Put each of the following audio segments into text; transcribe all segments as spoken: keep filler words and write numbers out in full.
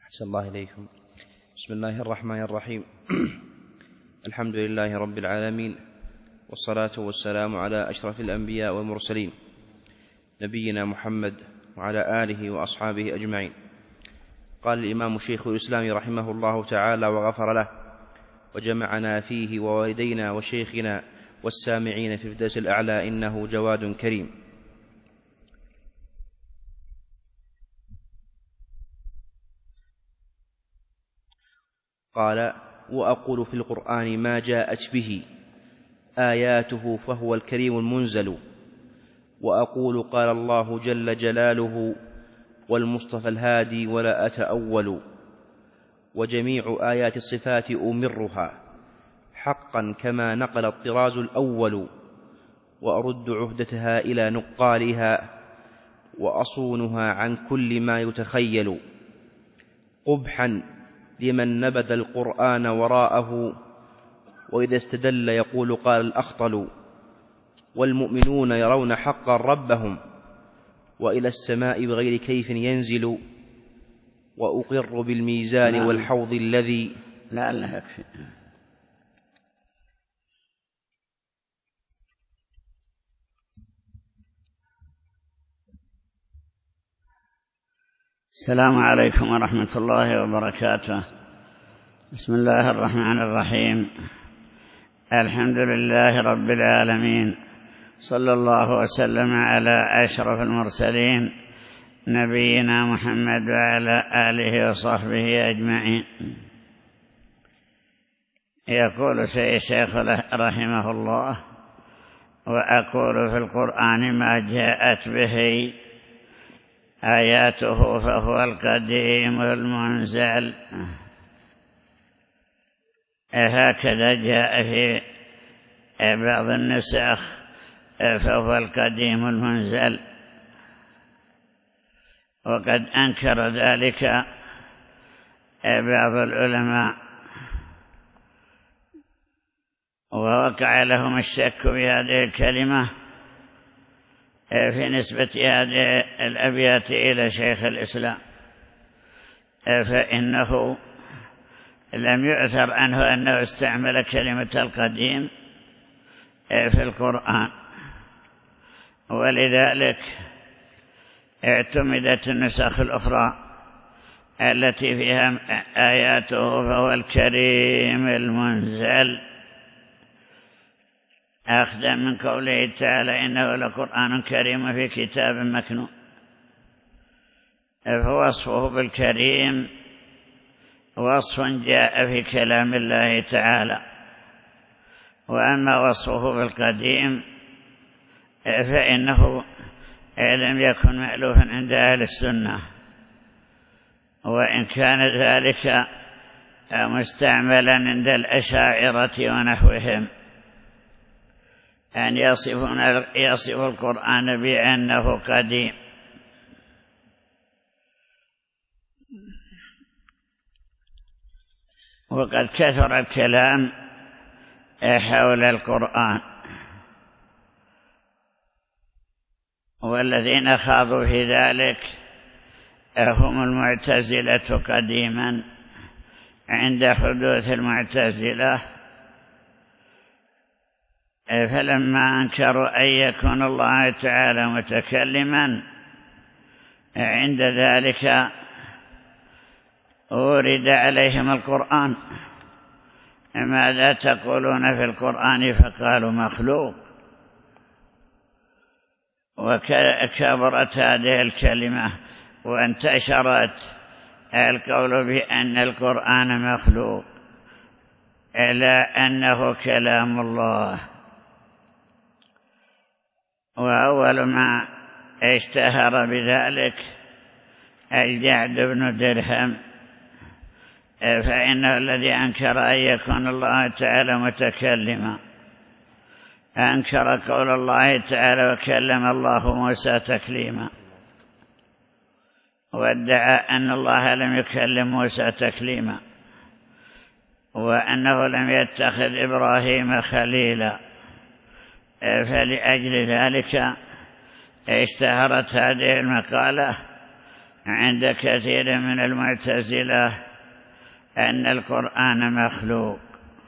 أحسن الله إليكم. بسم الله الرحمن الرحيم. الحمد لله رب العالمين، والصلاة والسلام على أشرف الأنبياء والمرسلين نبينا محمد وعلى آله وأصحابه أجمعين. قال الإمام شيخ الإسلام رحمه الله تعالى وغفر له، وجمعنا فيه ووالدينا وشيخنا والسامعين في الفردوس الأعلى، إنه جواد كريم. قال: وأقول في القرآن ما جاءت به آياته فهو الكريم المنزل، وأقول قال الله جل جلاله والمصطفى الهادي ولا أتأول، وجميع آيات الصفات أمرها حقا كما نقل الطراز الأول، وأرد عهدتها إلى نقالها وأصونها عن كل ما يتخيل، قبحا لمن نبذ القرآن وراءه، وإذا استدل يقول قال الأخطل، والمؤمنون يرون حقا ربهم وإلى السماء بغير كيف ينزل، وأقر بالميزان لا والحوض الذي لا لا يكفي. السلام عليكم ورحمة الله وبركاته. بسم الله الرحمن الرحيم. الحمد لله رب العالمين، صلى الله وسلم على أشرف المرسلين نبينا محمد وعلى آله وصحبه أجمعين. يقول الشيخ رحمه الله: وأقول في القرآن ما جاءت به آياته فهو القديم المنزل. هكذا جاء في بعض النسخ فهو القديم المنزل، وقد أنكر ذلك بعض العلماء، ووقع لهم الشك في هذه الكلمة في نسبة هذه الأبيات إلى شيخ الإسلام، فإنه لم يؤثر عنه أنه استعمل كلمة القديم في القرآن، ولذلك اعتمدت النسخ الأخرى التي فيها آياته فهو الكريم المنزل، أخذا من قوله تعالى: إنه لقرآن كريم في كتاب مكنون. فوصفه بالكريم وصف جاء في كلام الله تعالى، وأما وصفه بالقديم فإنه لم يكن مألوفا عند أهل السنة، وإن كان ذلك مستعملا عند الأشاعرة ونحوهم، أن يصفون يصف القرآن بأنه قديم. وقد كثر الكلام حول القرآن، والذين خاضوا في ذلك هم المعتزلة قديما. عند حدوث المعتزلة فلما أنكروا أن يكون الله تعالى متكلما، عند ذلك أورد عليهم القرآن: ماذا تقولون في القرآن؟ فقالوا مخلوق. وكبرت هذه الكلمة وانتشرت القول بأن القرآن مخلوق إلى أنه كلام الله. وأول ما اشتهر بذلك الجعد بن درهم، فإنه الذي أنكر أن يكون الله تعالى متكلما، أنكر قول الله تعالى: وكلم الله موسى تكليما، وادعى أن الله لم يكلم موسى تكليما، وأنه لم يتخذ إبراهيم خليلا. فلأجل ذلك اشتهرت هذه المقالة عند كثير من المعتزلة أن القرآن مخلوق،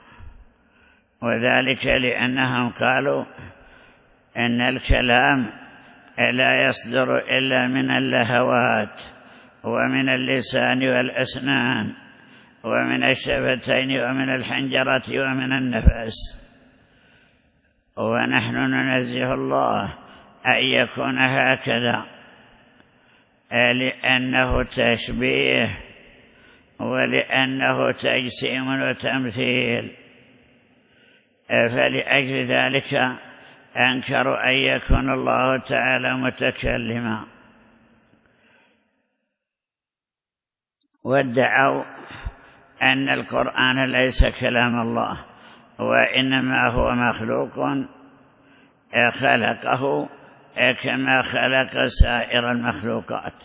وذلك لأنهم قالوا إن الكلام لا يصدر إلا من اللهوات ومن اللسان والأسنان ومن الشفتين ومن الحنجرة ومن النفس، ونحن ننزه الله أن يكون هكذا لأنه تشبيه ولأنه تجسيم وتمثيل، فلأجل ذلك أنكروا أن يكون الله تعالى متكلما، وادعوا أن القرآن ليس كلام الله وإنما هو مخلوق خلقه كما خلق سائر المخلوقات،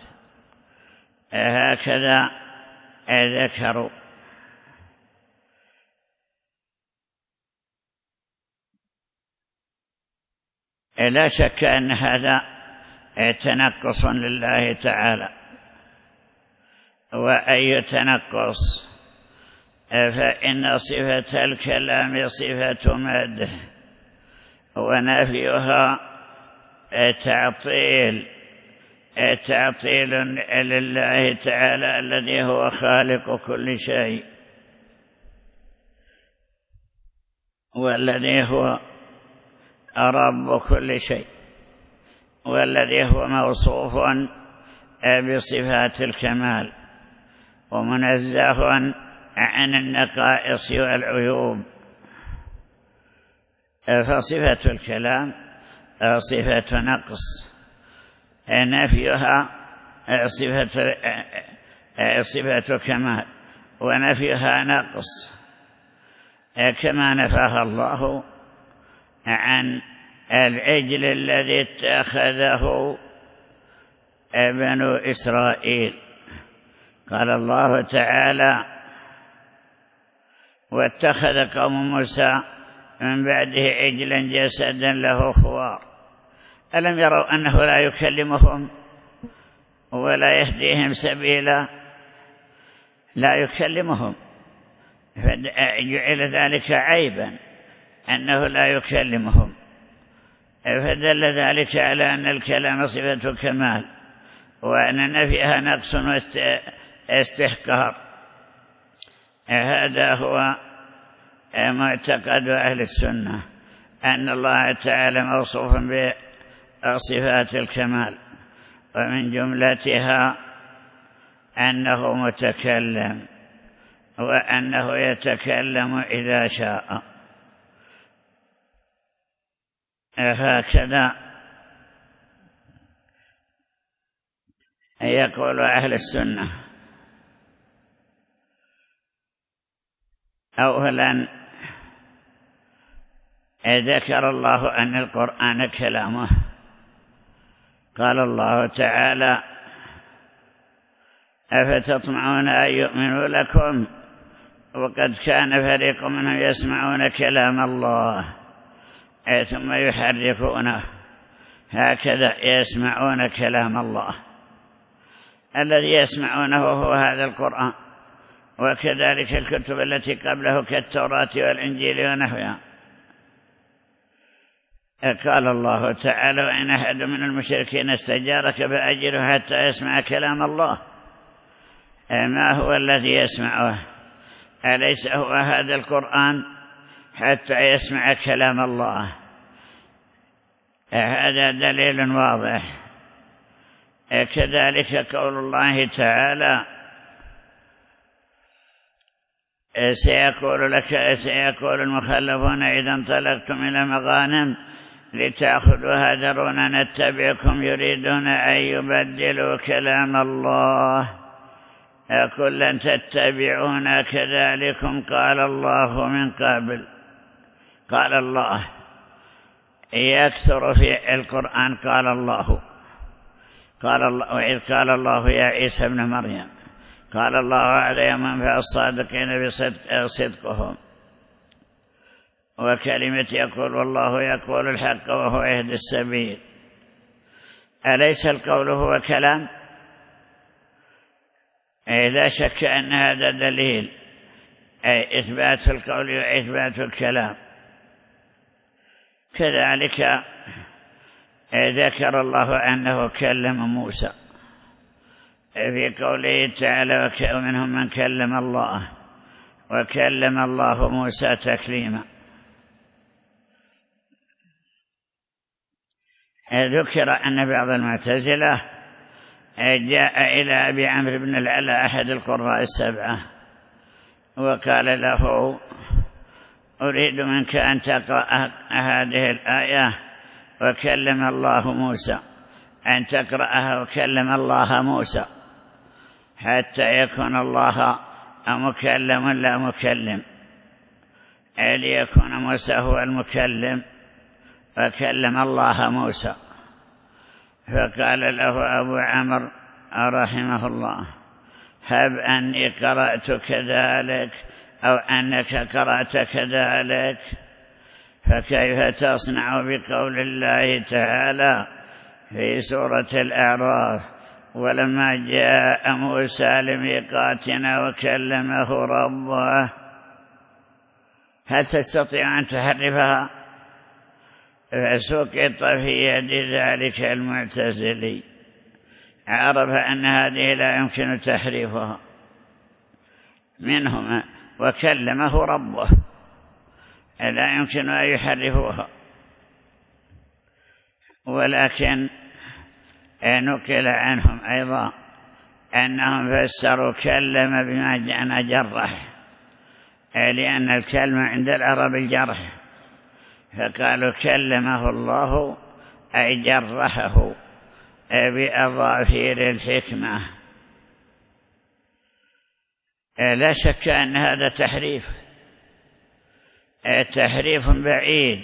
هكذا ذكروا. لا شك أن هذا تنقص لله تعالى، وأي تنقص، فإن صفة الكلام صفة مدح، ونفيها تعطيل تعطيل لله تعالى الذي هو خالق كل شيء، والذي هو رب كل شيء، والذي هو موصوف بصفات الكمال ومنزه عن النقائص والعيوب. فصفة الكلام صفة نقص، نفيها صفة صفة كمال، ونفيها نقص، كما نفاها الله عن العجل الذي اتخذه بنو إسرائيل. قال الله تعالى: واتخذ قوم موسى من بعده عجلا جسدا له خوار ألم يروا أنه لا يكلمهم ولا يهديهم سبيلا؟ لا يكلمهم، فجعل ذلك عيبا أنه لا يكلمهم، فدل ذلك على أن الكلام صفة كمال، وأن نفيها نقص واستحقار. هذا هو معتقد أهل السنة، أن الله تعالى موصوف بصفات الكمال، ومن جملتها أنه متكلم، وأنه يتكلم إذا شاء. هكذا يقول أهل السنة. أولا ذكر الله أن القرآن كلامه، قال الله تعالى: أفتطمعون أن يؤمنوا لكم وقد كان فريق منهم يسمعون كلام الله ثم يحرفونه. هكذا يسمعون كلام الله، الذي يسمعونه هو هذا القرآن، وكذلك الكتب التي قبله كالتوراة والإنجيل ونحوها. قال الله تعالى: وإن أحد من المشركين استجارك فأجره حتى يسمع كلام الله. ما هو الذي يسمعه؟ أليس هو هذا القرآن حتى يسمع كلام الله؟ هذا دليل واضح. كذلك قول الله تعالى: سيقول لك سيقول المخلفون إذا انطلقتم إلى مغانم لتأخذوها ذرونا نتبعكم يريدون أن يبدلوا كلام الله قل لن تتبعونا كذلكم قال الله من قبل. قال الله يكثر في القرآن قال الله قال الله وإذ قال الله يا عيسى ابن مريم قال الله على من في الصادقين بصدقهم وكلمة يقول والله يقول الحق وهو يهدي السبيل. أليس القول هو كلام؟ لا شك أن هذا دليل، أي إثبات القول وإثبات الكلام. كذلك ذكر الله أنه كلم موسى في قوله تعالى: ومنهم من كلم الله وكلم الله موسى تكليما. ذكر أن بعض المعتزلة جاء إلى أبي عمرو بن العلاء أحد القراء السبعة وقال له: أريد منك أن تقرأ هذه الآية وكلم الله موسى، أن تقرأها وكلم الله موسى، حتى يكون الله مكلم لا مكلم، ليكون موسى هو المكلم وكلم الله موسى. فقال له أبو عمرو رحمه الله: هب أني قرأت كذلك أو أنك قرأت كذلك، فكيف تصنع بقول الله تعالى في سورة الأعراف: ولما جاء موسى لميقاتنا وكلمه ربه؟ هل تستطيع أن تحرفها؟ فسقط في يد ذلك المعتزلي، عرف أن هذه لا يمكن تحريفها. منهما وكلمه ربه، لا يمكن أن يحرفوها. ولكن نقل عنهم أيضا أنهم فسروا كلم بما جاءنا جرح، لأن الكلمة عند العرب الجرح، فقالوا كلمه الله أي جرحه بأظافير الحكمة. لا شك أن هذا تحريف، تحريف بعيد.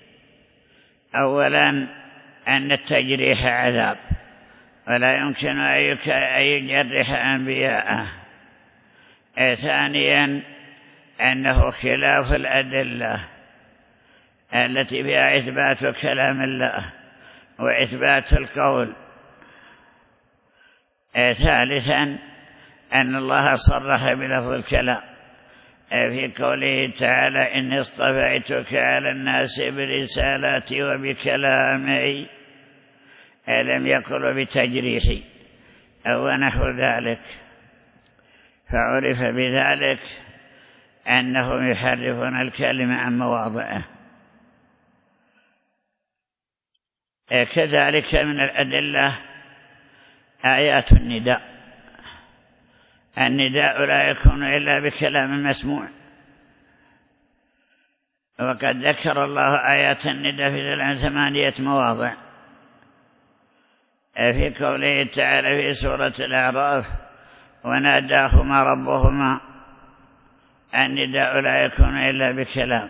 أولا أن التجريح عذاب، ولا يمكن أن يجرح أنبياءه. ثانيا أنه خلاف الأدلة التي فيها إثبات كلام الله وإثبات القول. ثالثا أن الله صرح بلفظ الكلام في قوله تعالى: إني اصطفيتك على الناس برسالاتي وبكلامي، لم يقل بتجريحي أو نحو ذلك. فعرف بذلك أنهم يحرفون الكلمة عن مواضعه. كذلك من الأدلة آيات النداء. النداء لا يكون إلا بكلام مسموع، وقد ذكر الله آيات النداء في ثمانية مواضع. في قوله تعالى في سورة الأعراف: وناداهما ربهما. النداء لا يكون إلا بكلام.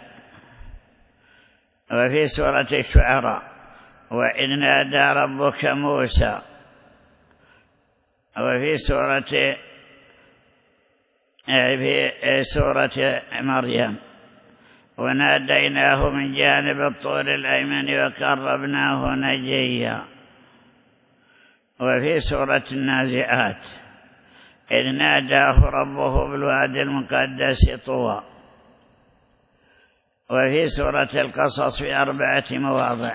وفي سورة الشعراء: وإذ نادى ربك موسى. وفي سورة في سورة مريم: وناديناه من جانب الطور الأيمن وقربناه نجيا. وفي سورة النازعات: إذ ناداه ربه بالوادي المقدس طوى. وفي سورة القصص في أربعة مواضع،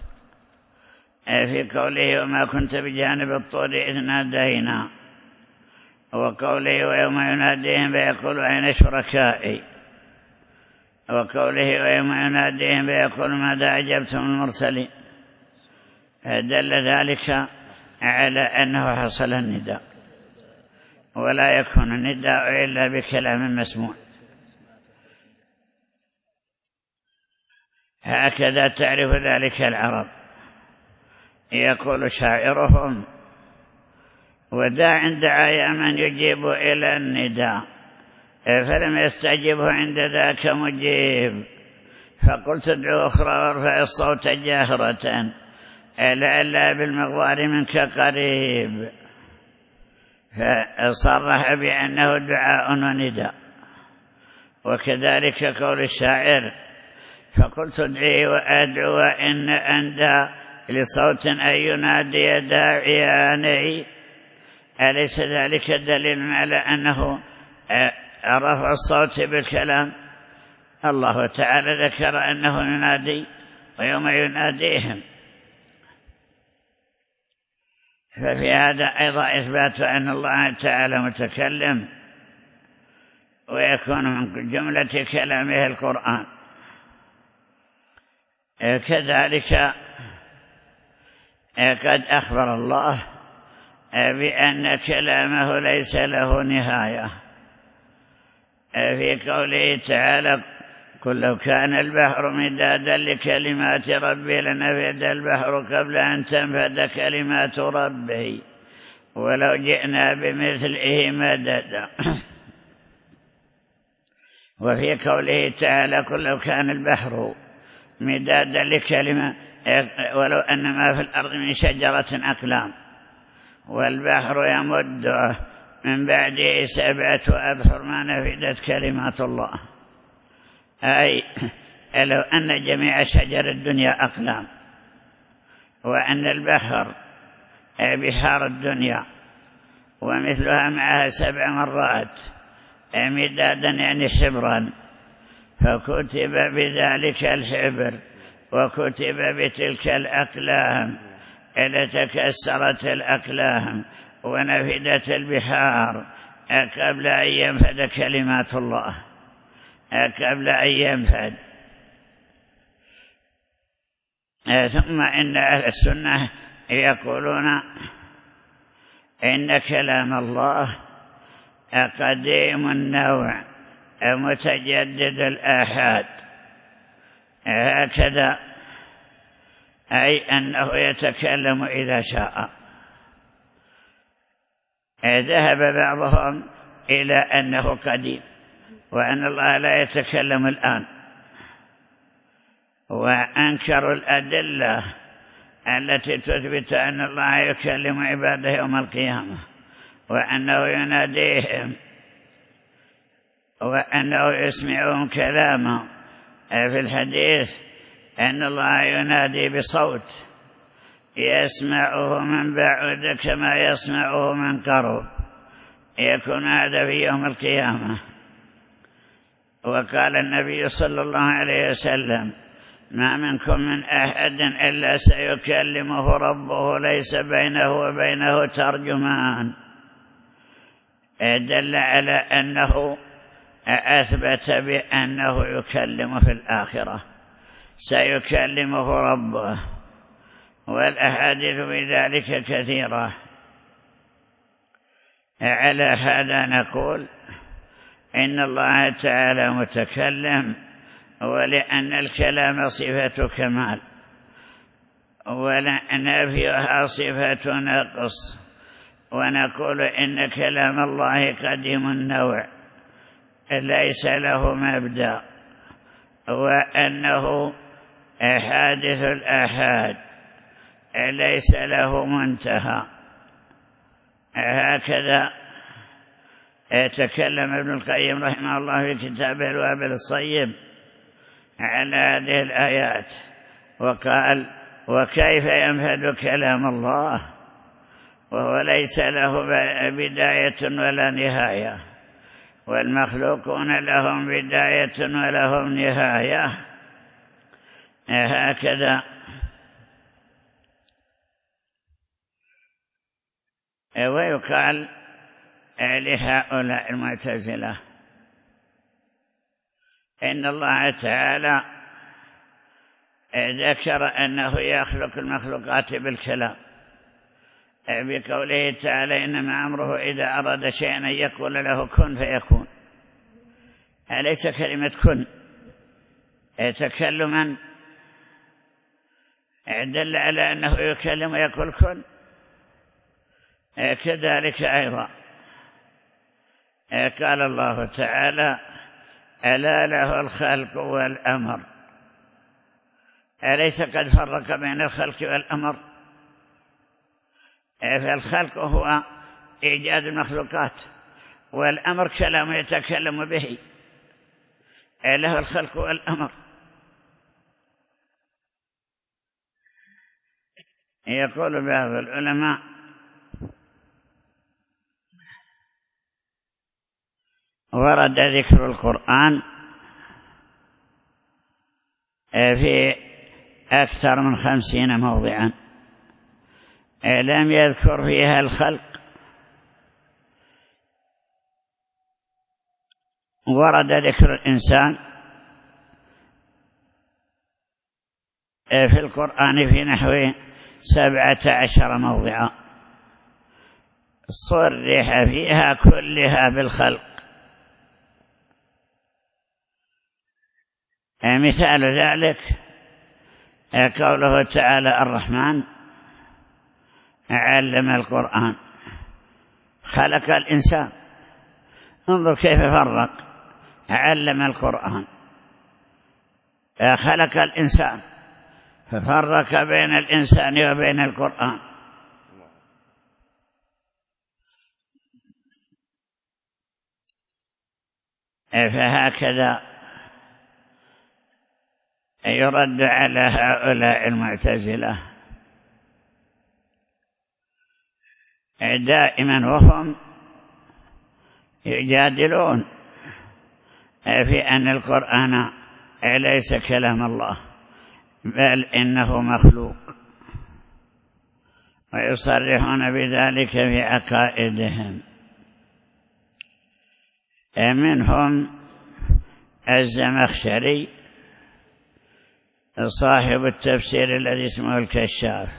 في قوله: وما كنت بجانب الطور إذ نادينا، وقوله: ويوم يناديهم فيقول أين شركائي، وقوله: ويوم يناديهم فيقول ماذا أجبتم المرسلين. دل ذلك على أنه حصل النداء، ولا يكون النداء إلا بكلام مسموع. هكذا تعرف ذلك العرب. يقول شاعرهم: وداع دعا من يجيب إلى النداء، فلم يستجبه عند ذاك مجيب، فقلت ادعو أخرى وارفع الصوت جاهرة، لئلا بالمغوار منك قريب. فصرح بأنه دعاء ونداء. وكذلك قول الشاعر: فقلت ادعي وأدعو إن أندى لصوت أن ينادي داعياني، أليس ذلك دليل على أنه رفع الصوت بالكلام؟ الله تعالى ذكر أنه ينادي ويوم يناديهم، ففي هذا أيضا إثبات أن الله تعالى متكلم ويكون من جملة كلامه القرآن. كذلك قد أخبر الله بأن كلامه ليس له نهاية في قوله تعالى: قل لو كان البحر مدادا لكلمات ربي لنفد البحر قبل أن تنفد كلمات ربي ولو جئنا بمثله مددا. وفي قوله تعالى: قل لو كان البحر مدادا لكلمة ولو أن ما في الأرض من شجرة أقلام والبحر يمده من بعده سبعة أبحر ما نفدت كلمات الله. أي لو أن جميع شجر الدنيا أقلام وأن البحر بحار الدنيا ومثلها معها سبع مرات مدادا يعني حبرا، فكتب بذلك الحبر وكتب بتلك الأقلام لتكسرت الأقلام ونفدت البحار قبل أن ينفد كلمات الله، قبل أن ينفد. ثم إن أهل السنة يقولون إن كلام الله قديم النوع متجدد الآحاد، هكذا أي أنه يتكلم إذا شاء. ذهب بعضهم إلى أنه قديم وأن الله لا يتكلم الآن، وأنكروا الأدلة التي تثبت أن الله يكلم عباده يوم القيامة وأنه يناديهم وأنه يسمعهم كلاما. في الحديث أن الله ينادي بصوت يسمعه من بعد كما يسمعه من قرب، يكون هذا في يوم القيامة. وقال النبي صلى الله عليه وسلم: ما منكم من أحد إلا سيكلمه ربه ليس بينه وبينه ترجمان. دل على أنه أثبت بأنه يكلم في الآخرة، سيكلمه ربه، والأحاديث بذلك كثيرة. على هذا نقول إن الله تعالى متكلم، ولأن الكلام صفة كمال ونفيها صفة نقص، ونقول إن كلام الله قديم النوع ليس له مبدأ، وأنه حادث الآحاد ليس له منتهى. هكذا تكلم ابن القيم رحمه الله في كتابه الوابل الصيب على هذه الآيات وقال: وكيف ينفد كلام الله وهو ليس له بداية ولا نهاية، والمخلوقون لهم بداية ولهم نهاية. هكذا ويقال لهؤلاء المعتزلة إن الله تعالى ذكر أنه يخلق المخلوقات بالكلام بقوله تعالى: إنما أمره إذا أراد شيئا أن يقول له كن فيكون. أليس كلمة كن تكلما دل على أنه يكلم ويقول كن؟ كذلك أيضا قال الله تعالى: ألا له الخلق والأمر. أليس قد فرق بين الخلق والأمر؟ فالخلق هو إيجاد المخلوقات، والأمر كلام يتكلم به. له الخلق والأمر. يقول بعض العلماء: ورد ذكر القرآن في أكثر من خمسين موضعا لم يذكر فيها الخلق. ورد ذكر الإنسان في القرآن في نحو سبعة عشر موضعا صرح فيها كلها بالخلق. مثال ذلك قوله تعالى الرحمن علم القرآن خلق الإنسان. انظر كيف فرق، علم القرآن خلق الإنسان، ففرق بين الإنسان وبين القرآن. فهكذا يرد على هؤلاء المعتزلة دائما وهم يجادلون في أن القرآن ليس كلام الله بل إنه مخلوق، ويصرحون بذلك في عقائدهم. منهم الزمخشري صاحب التفسير الذي اسمه الكشاف،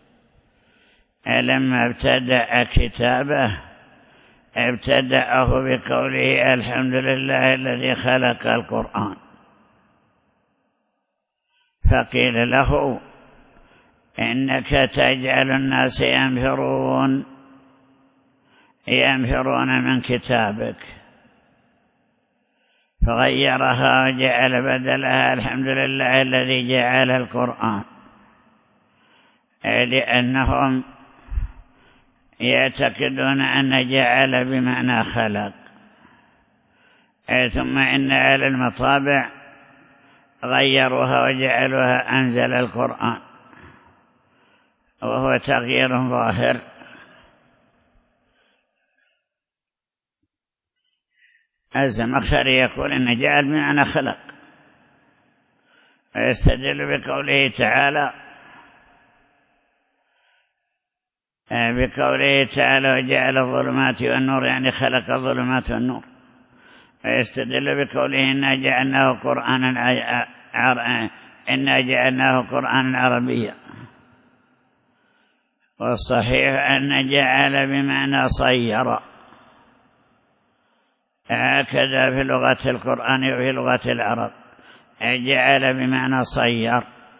لما ابتدأ كتابه ابتدأه بقوله الحمد لله الذي خلق القرآن، فقيل له إنك تجعل الناس ينفرون ينفرون من كتابك، فغيرها وجعل بدلها الحمد لله الذي جعل القرآن، لأنهم يعتقدون أن جعل بمعنى خلق. ثم إن على المطابع غيروها وجعلوها أنزل القرآن، وهو تغيير ظاهر. الزمخشري يقول إن جعل بمعنى خلق، ويستدل بقوله تعالى بقوله تعالى وجعل الظلمات والنور، يعني خلق الظلمات والنور. ويستدل بقوله إنا جعلناه قرآنا إنا جعلناه قرآنا عربيا. والصحيح أن جعل بمعنى صير، هكذا في لغة القرآن وفي لغة العرب، جعل بمعنى صير،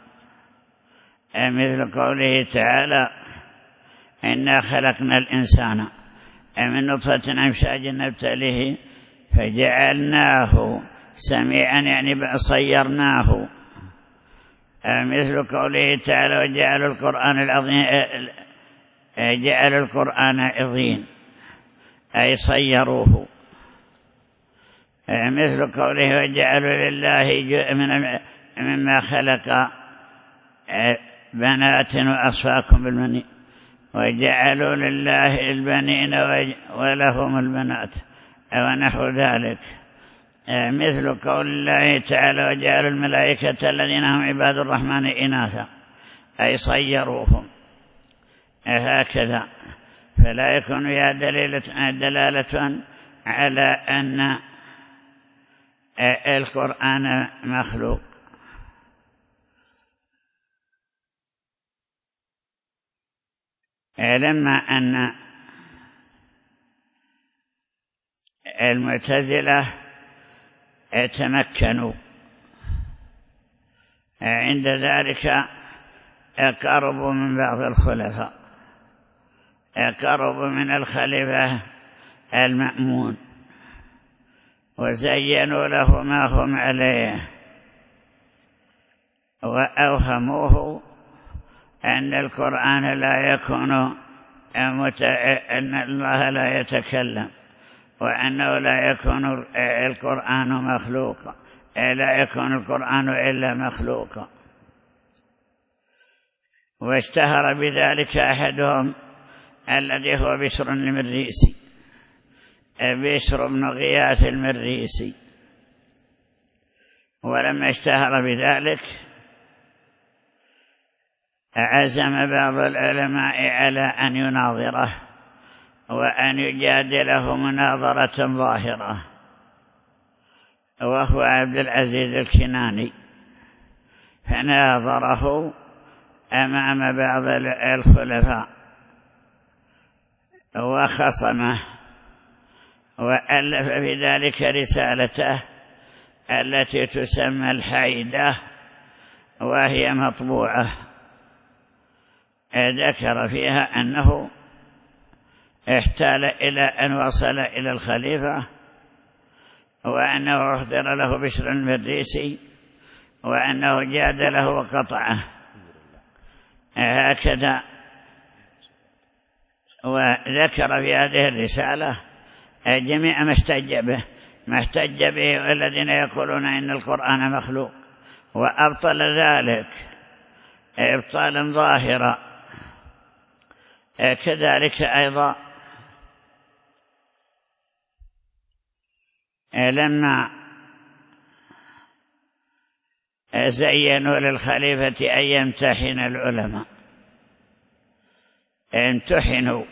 مثل قوله تعالى إنا خلقنا الإنسان من نطفة أمشاج نبتليه فجعلناه سميعا، يعني صيرناه. مثل قوله تعالى وجعلوا القرآن العظيم جعلوا القرآن عظيم، أي صيروه. مثل قوله وجعلوا لله مما خلق بنات وأصفاكم بالبنين، وجعلوا لله البنين ولهم البنات ونحو ذلك. مثل قول الله تعالى وجعلوا الملائكة الذين هم عباد الرحمن إناثا، أي صيروهم. هكذا فلا يكون فيها دلالة على أن القرآن مخلوق. لما أن المعتزلة تمكنوا عند ذلك قربوا من بعض الخلفاء، قربوا من الخليفة المأمون وزينوا له ما هم عليه، وأوهموه أن القرآن لا يكون أن الله لا يتكلم، وأنه لا يكون القرآن مخلوقا، لا يكون القرآن إلا مخلوقا. واشتهر بذلك أحدهم الذي هو بشر المريسي، بشر بن غياث المريسي، ولما اشتهر بذلك عزم بعض العلماء على أن يناظره وأن يجادله مناظرة ظاهرة، وهو عبد العزيز الكناني، فناظره أمام بعض الخلفاء وخصمه، وألف في ذلك رسالته التي تسمى الحيدة، وهي مطبوعة، ذكر فيها أنه احتال إلى أن وصل إلى الخليفة، وأنه احضر له بشر المريسي، وأنه جادله وقطعه، هكذا. وذكر في هذه الرسالة جميع ما احتج به ما احتج به الذين يقولون إن القرآن مخلوق، وأبطل ذلك إبطالا ظاهرا. كذلك أيضا لما زينوا للخليفة أن يمتحن العلماء امتحنوا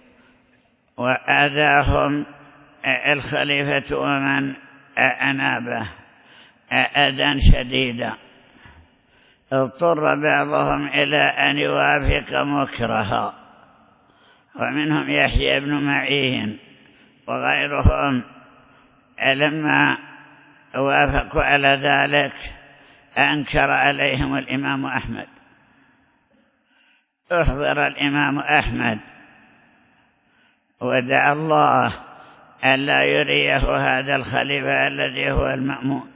وآذاهم الخليفة ومن أنابه أذى شديدا، اضطر بعضهم إلى أن يوافق مكرها، ومنهم يحيى بن معين وغيرهم. لما وافقوا على ذلك أنكر عليهم الإمام أحمد، احضر الإمام أحمد ودعا الله ألا يريه هذا الخليفة الذي هو المأمون،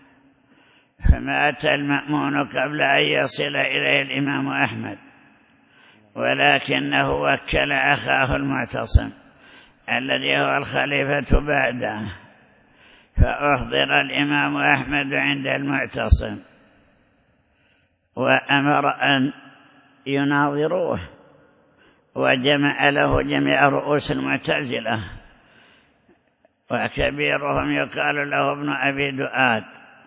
فمات المأمون قبل أن يصل إليه الإمام أحمد، ولكنه وكل أخاه المعتصم الذي هو الخليفة بعده، فأحضر الإمام أحمد عند المعتصم وأمر أن يناظروه، وجمع له جميع رؤوس المعتزلة، وكبيرهم يقال له ابن أبي دؤاد.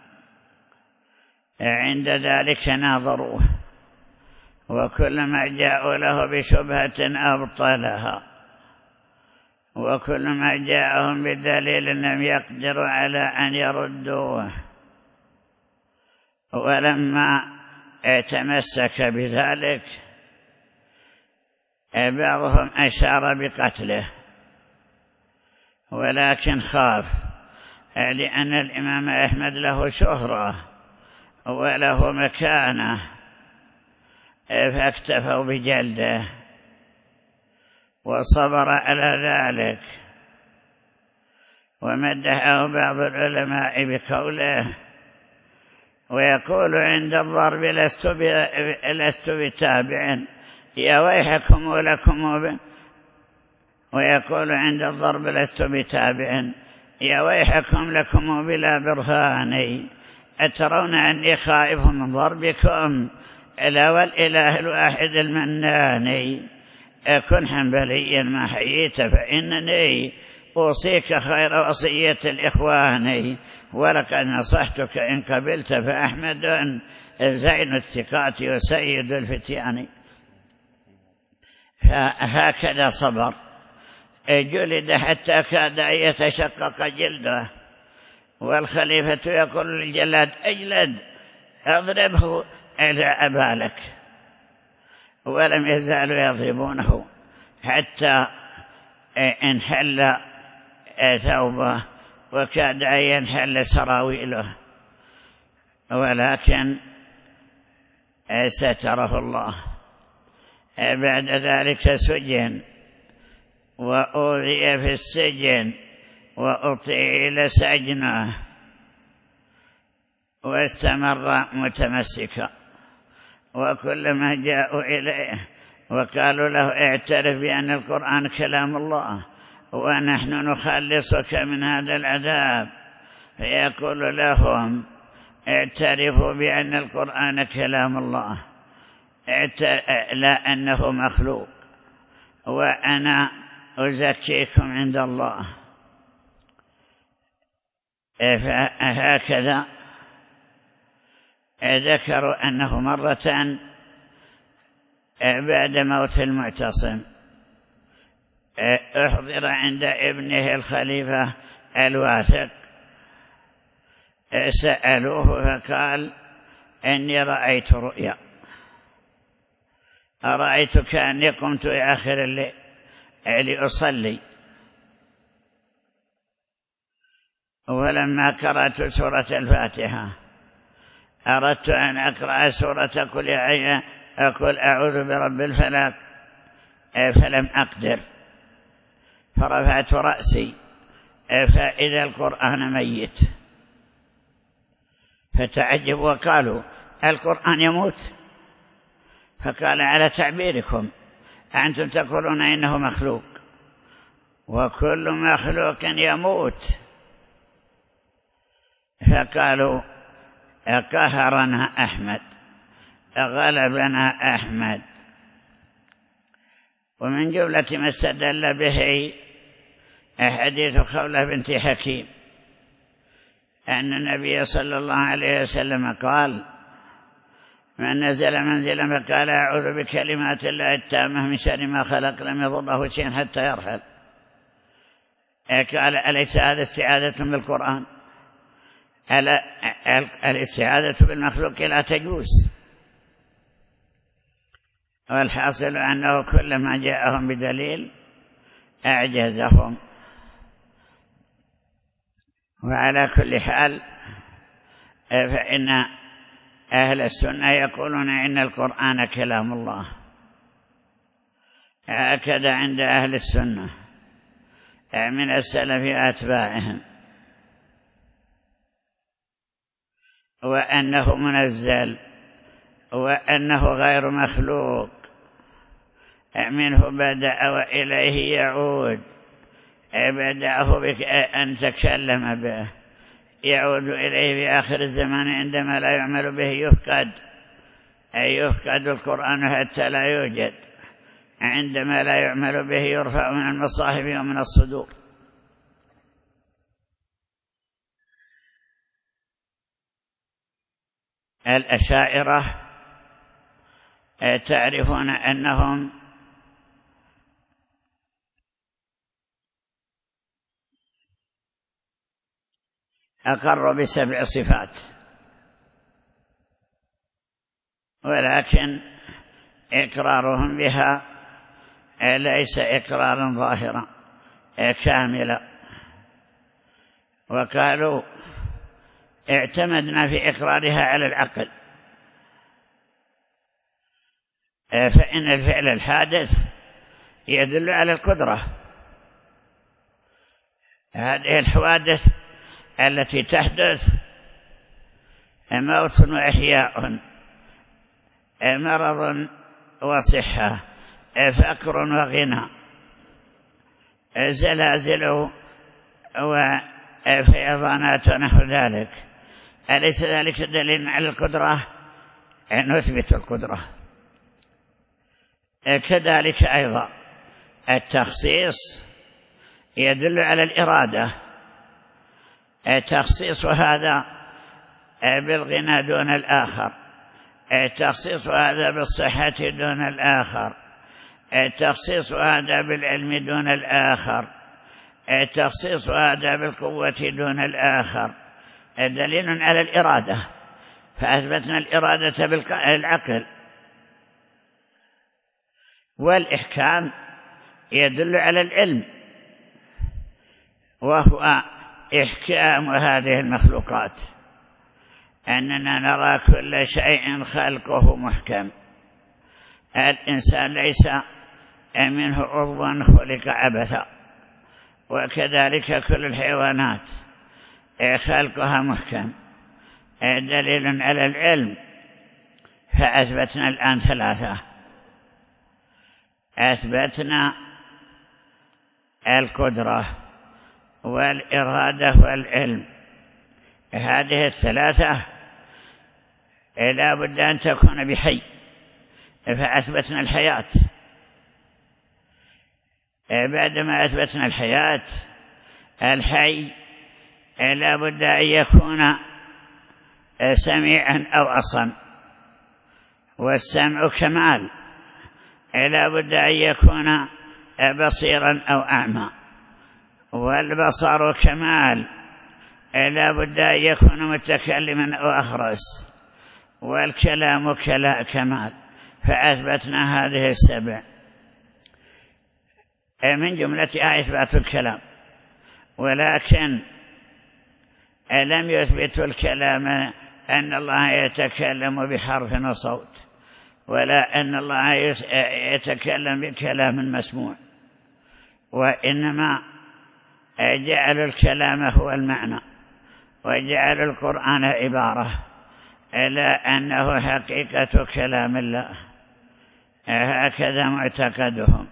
عند ذلك ناظروه، وكلما جاءوا له بشبهة أبطلها، وكلما جاءهم بدليل لم يقدروا على أن يردوه. ولما تمسك بذلك بعضهم أشار بقتله، ولكن خاف، لأن الإمام أحمد له شهرة وله مكانة، فاكتفوا بجلده وصبر على ذلك. ومدحه بعض العلماء بقوله: ويقول عند الضرب لست بتابع يا ويحكم لكم به، ويقول عند الضرب لست بتابع يا ويحكم لكم بلا برهان، أترون أني خائف من ضربكم إلا والإله الواحد المنان، أكن حنبليا ما حييت فإنني أوصيك خير وصية الإخوان، ولقد نصحتك إن قبلت فأحمد زين الثقات وسيد الفتيان. فهكذا صبر، جلد حتى كاد أن يتشقق جلده، والخليفة يقول للجلاد: أجلد، أضربه إلى أبالك. ولم يزالوا يضربونه حتى انحل ثوبه وكاد أن ينحل سراويله، ولكن ستره الله. بعد ذلك سجن وأوذي في السجن وأطيل سجنه، واستمر متمسكا. وكلما جاءوا إليه وقالوا له: اعترف بأن القرآن كلام الله ونحن نخلصك من هذا العذاب، فيقول لهم: اعترفوا بأن القرآن كلام الله، لا أنه مخلوق، وأنا أزكيكم عند الله. فهكذا ذكروا أنه مرة بعد موت المعتصم احضر عند ابنه الخليفة الواثق، سألوه فقال إني رأيت رؤيا، أرأيت كأني قمت آخر الليل لأصلي، ولما قرأت سورة الفاتحة أردت أن أقرأ سورة كل آية أقول أعوذ برب الفلق فلم أقدر، فرفعت رأسي فإذا القرآن ميت، فتعجبوا وقالوا القرآن يموت؟ فقال على تعبيركم أنتم تقولون إنه مخلوق، وكل مخلوق يموت. فقالوا قهرنا أحمد، غلبنا أحمد. ومن جملة ما استدل به حديث خولة بنت حكيم أن النبي صلى الله عليه وسلم قال من نزل منزلا فقال أعوذ بكلمات الله التامة من شر ما خلق لم يضره شيء حتى يرحل، قال أليس هذا استعاذة بالقرآن؟ الاستعاذة بالمخلوق لا تجوز. والحاصل أنه كلما جاءهم بدليل أعجزهم. وعلى كل حال فإن أهل السنة يقولون إن القرآن كلام الله، هكذا عند أهل السنة من السلف أتباعهم، وأنه منزل وأنه غير مخلوق، منه بدأ وإليه يعود، بدأه بك أن تكلم به، يعود إليه في آخر الزمان عندما لا يعمل به يفقد، أي يفقد القرآن حتى لا يوجد، عندما لا يعمل به يرفع من المصاحف ومن الصدور. الأشاعرة تعرفون أنهم أقروا بسبع صفات، ولكن إقرارهم بها ليس إقرارا ظاهرا كاملا. وقالوا اعتمدنا في إقرارها على العقل، فإن الفعل الحادث يدل على القدرة. هذه الحوادث التي تحدث موت وإحياء، مرض وصحة، فقر وغنى، زلازل وفيضانات ونحو ذلك، أليس ذلك دليل على القدرة؟ نثبت القدرة. كذلك أيضا التخصيص يدل على الإرادة، تخصيص هذا بالغنى دون الآخر، تخصيص هذا بالصحة دون الآخر، تخصيص هذا بالعلم دون الآخر، تخصيص هذا بالقوة دون الآخر، دليل على الإرادة، فأثبتنا الإرادة بالعقل. والإحكام يدل على العلم، وهو إحكام هذه المخلوقات، أننا نرى كل شيء خلقه محكم. الإنسان ليس منه عضو خلق عبثا، وكذلك كل الحيوانات خلقها محكم، دليل على العلم. فأثبتنا الآن ثلاثة، أثبتنا القدرة والإرادة والعلم. هذه الثلاثة لا بد أن تكون بحي، فأثبتنا الحياة. بعدما أثبتنا الحياة، الحي لا بد أن يكون سميعا أو أصم، والسمع كمال، لا بد أن يكون بصيرا أو أعمى، والبصر كمال، لا بد أن يكون متكلما أو أخرس، والكلام كمال. فأثبتنا هذه السبع، من جملتها إثبات الكلام، ولكن لم يثبت الكلام أن الله يتكلم بحرف وصوت، ولا أن الله يتكلم بكلام مسموع، وإنما جعل الكلام هو المعنى، وجعل القرآن عبارة، لا أنه حقيقة كلام الله. هكذا معتقدهم.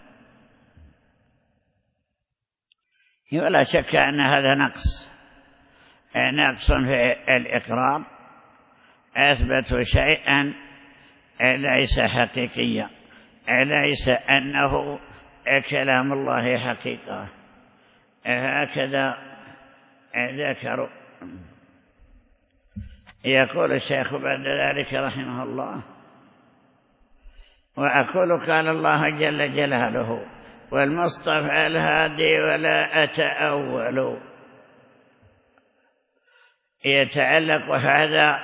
ولا شك أن هذا نقص نقص في الإقرار، أثبتوا شيئا ليس حقيقيا، ليس أنه كلام الله حقيقة. هكذا ذكروا. يقول الشيخ بعد ذلك رحمه الله: وأقول قال الله جل جلاله والمصطفى الهادي ولا أتأول. يتعلق هذا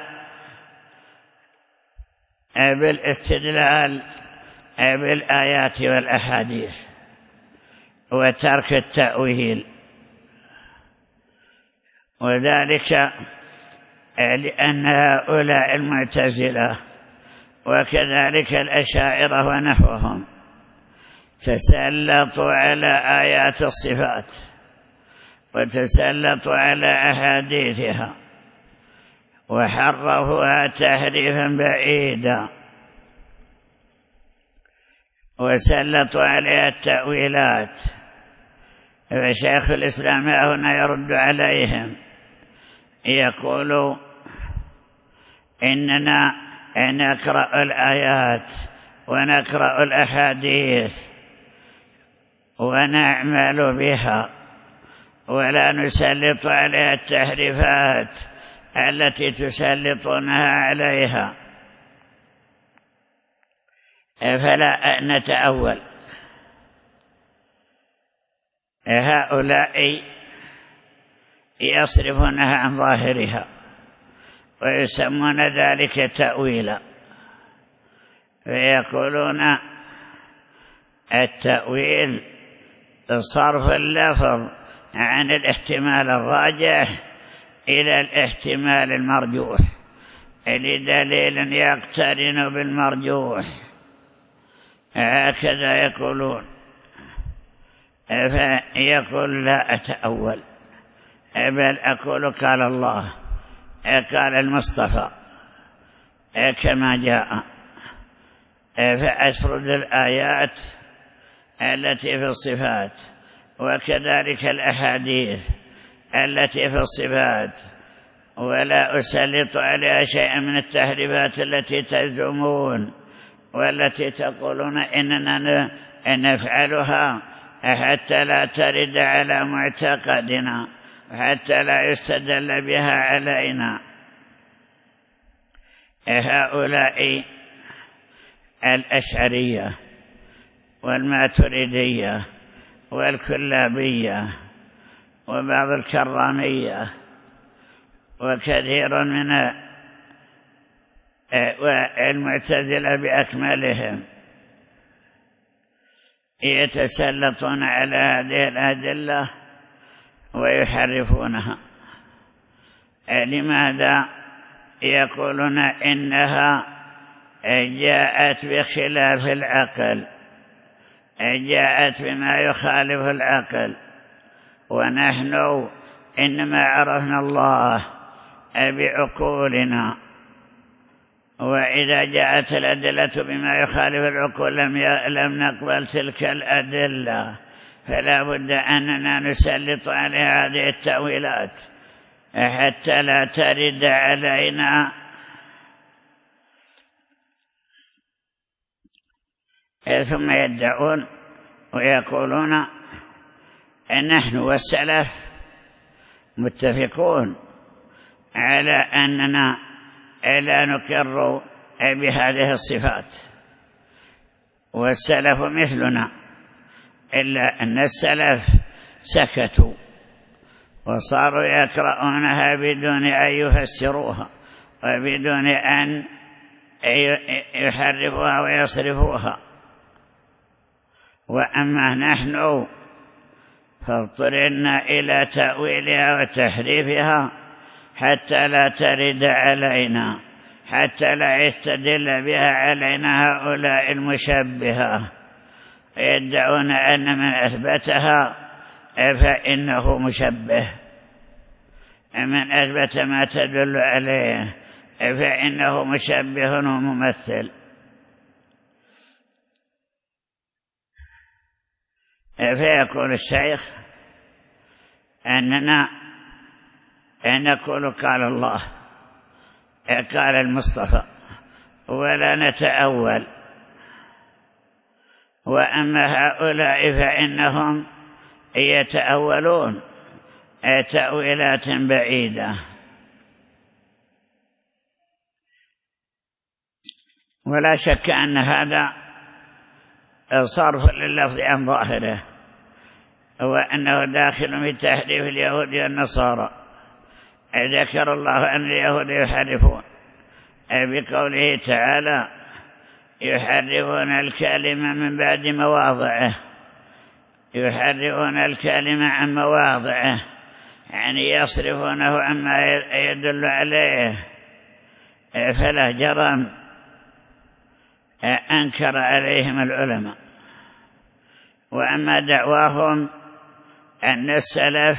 بالاستدلال بالآيات والأحاديث وترك التأويل، وذلك لأن هؤلاء المعتزلة وكذلك الأشاعرة ونحوهم تسلطوا على آيات الصفات وتسلطوا على أحاديثها وحرفوها تحريفا بعيدا، وسلطوا عليها التأويلات. فشيخ الإسلام هنا يرد عليهم، يقول: إننا نقرأ الآيات ونقرأ الأحاديث ونعمل بها، ولا نسلط عليها التحريفات التي تسلطونها عليها، فلا نتأول. هؤلاء يصرفونها عن ظاهرها ويسمون ذلك تأويلا، فيقولون التأويل صرف اللفظ عن الاحتمال الراجح إلى الاحتمال المرجوح لدليل يقترن بالمرجوح. هكذا يقولون. فيقول: لا أتأول، بل أقول قال الله، قال المصطفى كما جاء، فأسرد الآيات التي في الصفات وكذلك الأحاديث التي في الصفات، ولا أسلط عليها شيئا من التحريفات التي تزعمون والتي تقولون إننا نفعلها حتى لا ترد على معتقدنا، حتى لا يستدل بها علينا. هؤلاء الأشعرية والماتريدية والكلابية وبعض الكرامية وكثير من المعتزلة بأكملهم يتسلطون على هذه الأدلة ويحرفونها. لماذا؟ يقولون إنها جاءت بخلاف العقل، جاءت بما يخالف العقل، ونحن إنما عرفنا الله بعقولنا، وإذا جاءت الأدلة بما يخالف العقول لم نقبل تلك الأدلة، فلا بد أننا نسلط عليها هذه التأويلات حتى لا ترد علينا. ثم يدعون ويقولون: نحن والسلف متفقون على أننا لا نقر بهذه الصفات، والسلف مثلنا، إلا أن السلف سكتوا وصاروا يقرؤونها بدون أن يفسروها وبدون أن يحرفوها ويصرفوها. وأما نحن فاضطررنا إلى تأويلها وتحريفها حتى لا ترد علينا، حتى لا يستدل بها علينا هؤلاء المشبهة يدعون أن من أثبتها فإنه مشبه، من أثبت ما تدل عليه فإنه مشبه وممثل. فيقول الشيخ أننا نقول قال الله، قال المصطفى، ولا نتأول. وأما هؤلاء فإنهم يتأولون تأويلات بعيدة. ولا شك أن هذا صرف لللفظ عن ظاهره، وأنه داخل في تحريف اليهود والنصارى. ذكر الله أن اليهود يحرفون بقوله تعالى يحرفون الكلمة من بعد مواضعه، يحرفون الكلمة عن مواضعه، يعني يصرفونه عما يدل عليه. فلا جرم أنكر عليهم العلماء. وأما دعواهم أن السلف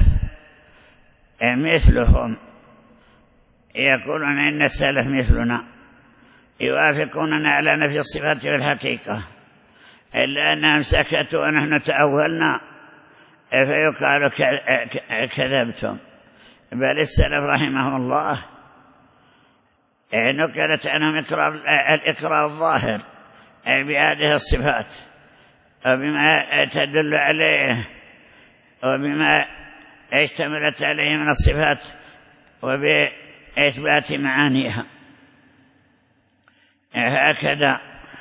مثلهم، يقولون إن السلف مثلنا، يوافقوننا على نفي الصفات والحقيقة، إلا أنهم سكتوا ونحن تأولنا فيقال كذبتم. بل السلف رحمه الله نقلت عنهم الإقرار الظاهر بهذه الصفات وبما تدل عليه وبما اشتملت عليه من الصفات وبإثبات معانيها. هكذا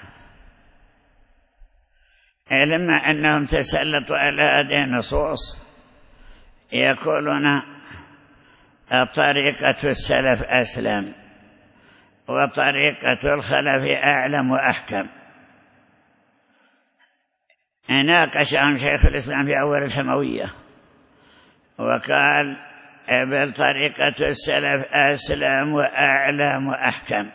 لما أنهم تسلطوا على هذه النصوص يقولون طريقة السلف أسلم وطريقة الخلف أعلم وأحكم. ناقشهم شيخ الإسلام في أول الحموية وقال بل طريقة السلف أسلم وأعلم وأحكم،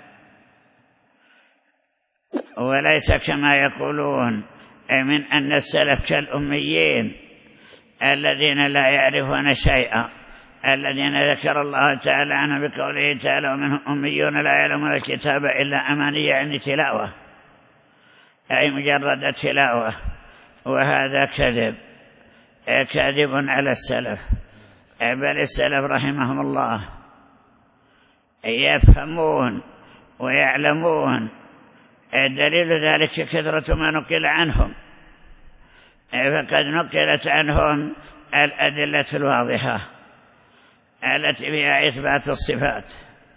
وليس كما يقولون من أن السلف كالأميين الذين لا يعرفون شيئا، الذين ذكر الله تعالى عنه بقوله تعالى ومنهم أميون لا يعلمون الكتاب إلا أماني، يعني تلاوة، أي مجرد تلاوة. وهذا كذب كاذب على السلف. بل السلف رحمهم الله يفهمون ويعلمون. دليل ذلك كثرة ما نقل عنهم، فقد نقلت عنهم الأدلة الواضحة التي فيها إثبات الصفات.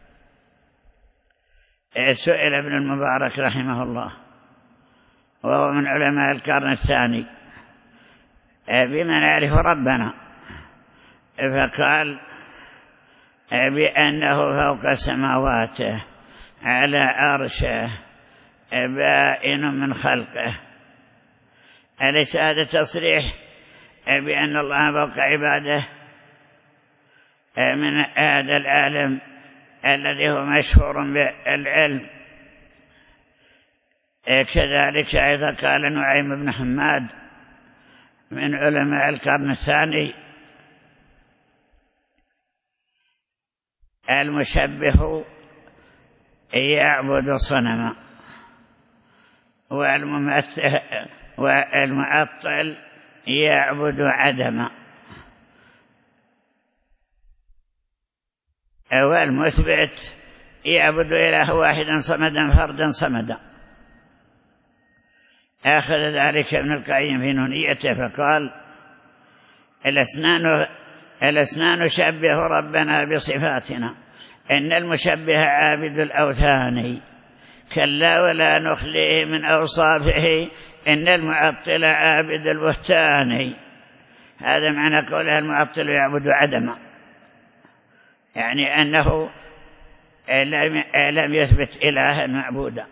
سئل ابن المبارك رحمه الله وهو من علماء القرن الثاني بما نعرف ربنا، فقال بأنه فوق سماواته على عرشه بائن من خلقه. أليس هذا تصريح بأن الله فوق عباده من هذا العالم الذي هو مشهور بالعلم؟ كذلك أيضا قال نعيم بن حماد من علماء القرن الثاني المشبه يعبد صنما والمعطل يعبد عدما، والمثبت يعبد إله واحدا صمدا فردا صمدا. أخذ ذلك ابن القيم في نونيته فقال الأسنان لسنا نشبه ربنا بصفاتنا، إن المشبه عابد الأوثان، كلا ولا نخليه من أوصافه، إن المعطل عابد البهتان. هذا معنى قوله المعطل يعبد عدما، يعني أنه لم يثبت إلها معبودا.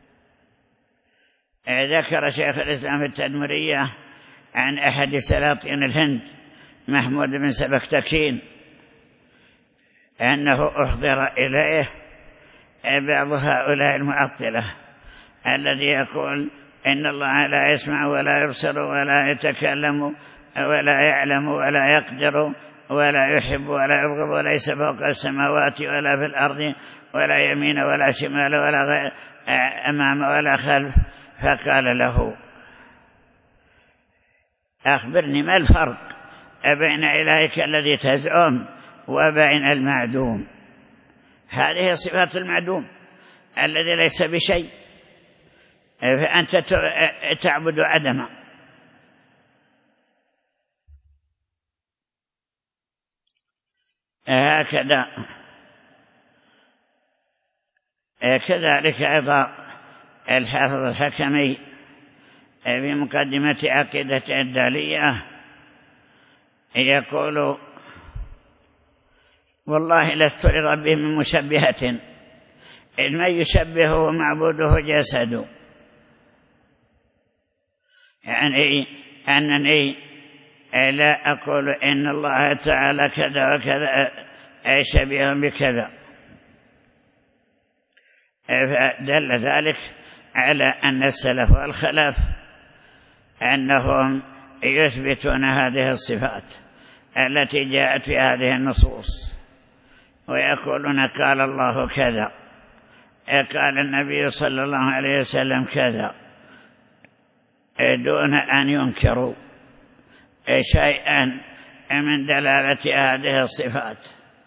ذكر شيخ الإسلام في التدمرية عن أحد سلاطين الهند محمود بن سبكتكين أنه أحضر إليه بعض هؤلاء المعطلة الذي يقول إن الله لا يسمع ولا يبصر ولا يتكلم ولا يعلم ولا يقدر ولا يحب ولا يبغض وليس فوق السماوات ولا في الأرض ولا يمين ولا شمال ولا أمام ولا خلف. فقال له أخبرني ما الفرق بين إلهك الذي تزعم وبين المعدوم؟ هذه صفات المعدوم الذي ليس بشيء، فأنت تعبد عدما. هكذا كذلك أيضا الحافظ الحكمي في مقدمة عقيدة الدالية يقول والله لست لربي من مشبهة، إذ من يشبهه معبوده جسده، يعني أنني لا أقول إن الله تعالى كذا وكذا شبيه بكذا. فدل ذلك على أن السلف والخلف أنهم يثبتون هذه الصفات التي جاءت في هذه النصوص، ويقولون قال الله كذا، قال النبي صلى الله عليه وسلم كذا، دون أن ينكروا شيئا من دلالة هذه الصفات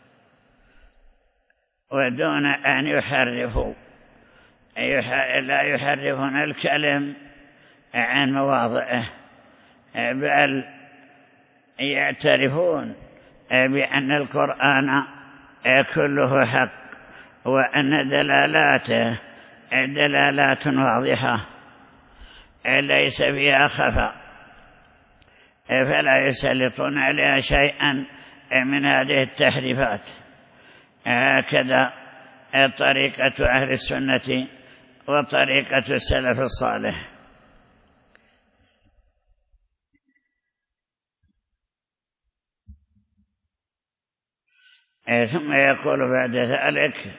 ودون أن يحرفوا، لا يحرفون الكلم عن مواضعه، بل يعترفون بأن القرآن كله حق وأن دلالاته دلالات واضحة ليس فيها خفاء، فلا يسلطون عليها شيئا من هذه التحريفات. هكذا طريقة أهل السنة وطريقة السلف الصالح. ثم يقول بعد ذلك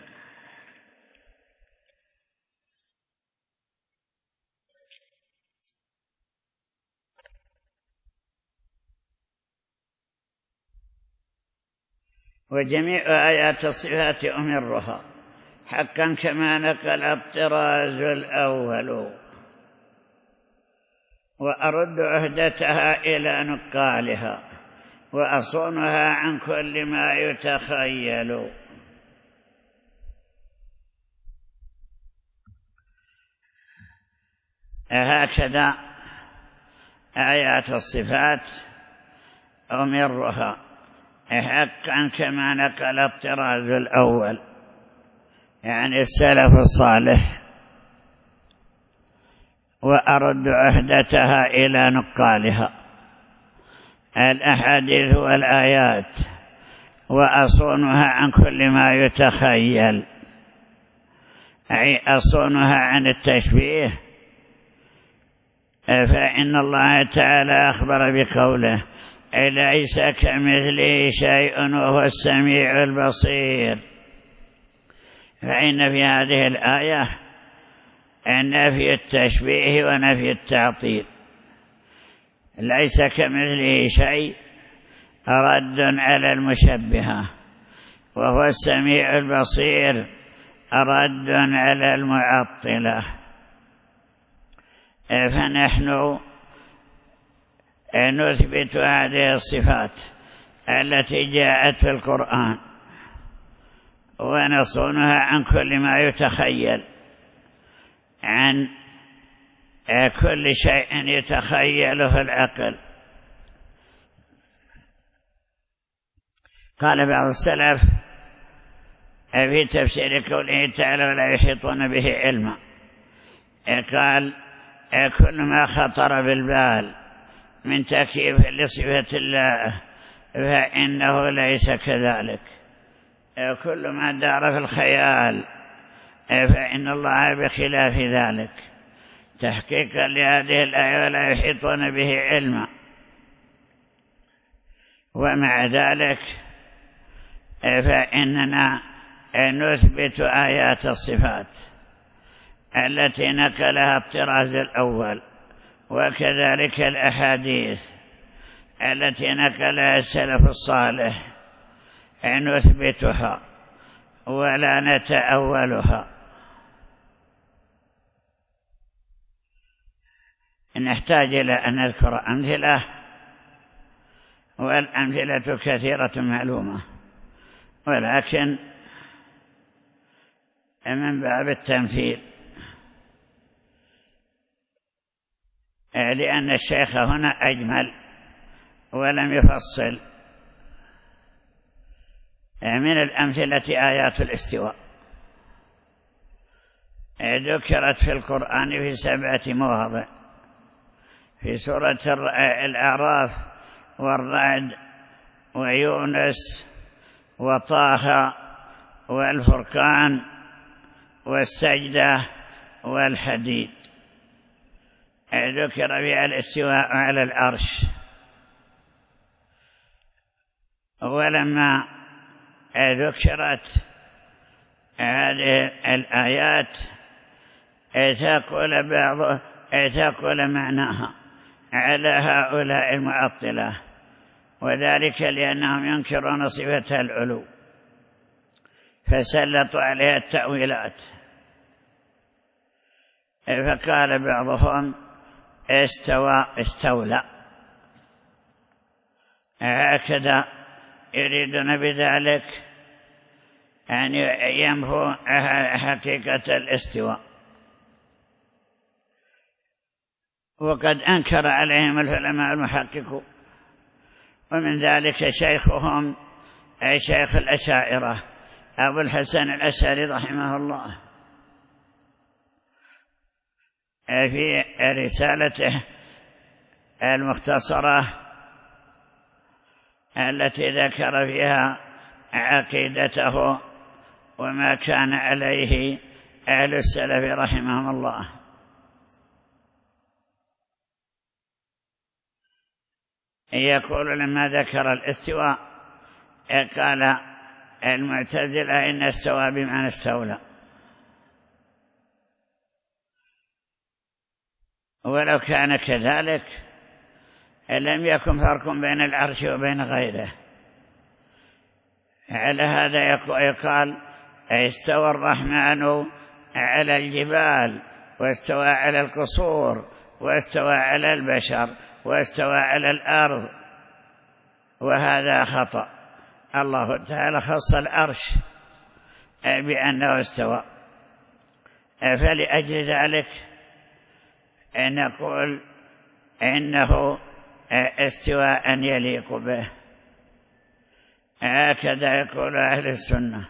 وجميع آيات الصفات أمرها حقا كما نقل الطراز الأول، وأرد عهدتها إلى نقالها وأصونها عن كل ما يتخيل. هكذا آيات الصفات أمرها حقا كما نقل الطراز الأول، يعني السلف الصالح، وأرد عهدتها إلى نقالها الأحاديث والآيات، وأصونها عن كل ما يتخيل، أي أصونها عن التشبيه، فإن الله تعالى أخبر بقوله ليس كمثله شيء وهو السميع البصير، فإن في هذه الآية نفي التشبيه ونفي التعطيل. ليس كمثله شيء رد على المشبهة، وهو السميع البصير رد على المعطلة. فنحن نثبت هذه الصفات التي جاءت في القرآن، ونصونها عن كل ما يتخيل، عن كل شيء يتخيله العقل. قال بعض السلف في تفسير قوله تعالى ولا يحيطون به علما، قال كل ما خطر بالبال من تكييف لصفة الله فإنه ليس كذلك، كل ما دار في الخيال فإن الله بخلاف ذلك، تحقيقا لهذه الآية ولا يحيطون به علما. ومع ذلك فإننا نثبت آيات الصفات التي نقلها الطراز الأول، وكذلك الأحاديث التي نقلها السلف الصالح نثبتها ولا نتأولها. نحتاج إلى أن نذكر أمثلة، والأمثلة كثيرة معلومة، ولكن من باب التمثيل، لأن الشيخ هنا أجمل ولم يفصل. من الأمثلة آيات الاستواء، ذكرت في القرآن في سبعة مواضع، في سورة الأعراف والرعد ويونس وطه والفرقان والسجدة والحديد، ذكر فيها الاستواء على العرش. ولما ذكرت هذه الآيات تأكل بعض تأكل معناها على هؤلاء المعطلة، وذلك لأنهم ينكرون صفة العلو فسلطوا عليها التأويلات. فقال بعضهم استوى استولى، هكذا يريدون بذلك أن ينفوا حقيقة الاستواء، وقد أنكر عليهم العلماء المحققون، ومن ذلك شيخهم أي شيخ الأشاعرة أبو الحسن الأشعري رحمه الله في رسالته المختصرة التي ذكر فيها عقيدته وما كان عليه أهل السلف رحمهم الله. يقول لما ذكر الاستواء قال المعتزلة إن استوى بمعنى استولى، ولو كان كذلك لم يكن فرق بين العرش وبين غيره. على هذا يقال استوى الرحمن على الجبال، واستوى على القصور، واستوى على البشر، واستوى على الأرض، وهذا خطأ. الله تعالى خص العرش بأنه استوى، فلأجل ذلك نقول إنه استواء يليق به، هكذا يقول أهل السنة.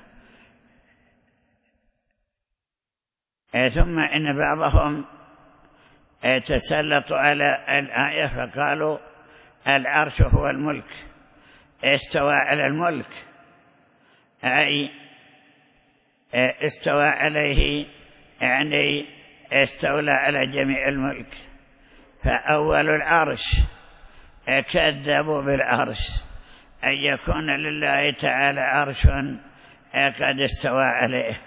ثم إن بعضهم تسلطوا على الآية فقالوا العرش هو الملك، استوى على الملك أي استوى عليه، يعني استولى على جميع الملك. فأول العرش كذبوا بالعرش أن يكون لله تعالى عرش قد استوى عليه.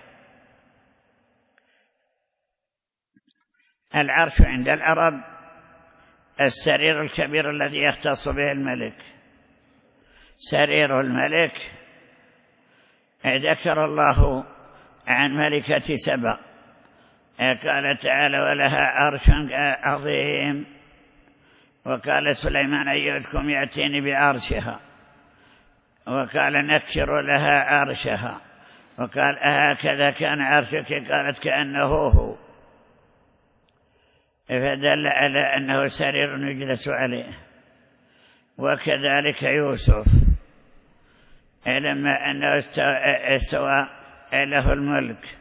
العرش عند العرب السرير الكبير الذي يختص به الملك، سرير الملك. ذكر الله عن ملكة سبأ قال تعالى ولها عرش عظيم، وقال سليمان أيكم يأتيني بعرشها، وقال نكر لها عرشها، وقال أهكذا كان عرشك؟ قالت كأنه هو، فدل على أنه سرير يجلس عليه. وكذلك يوسف لما أنه استوى له الملك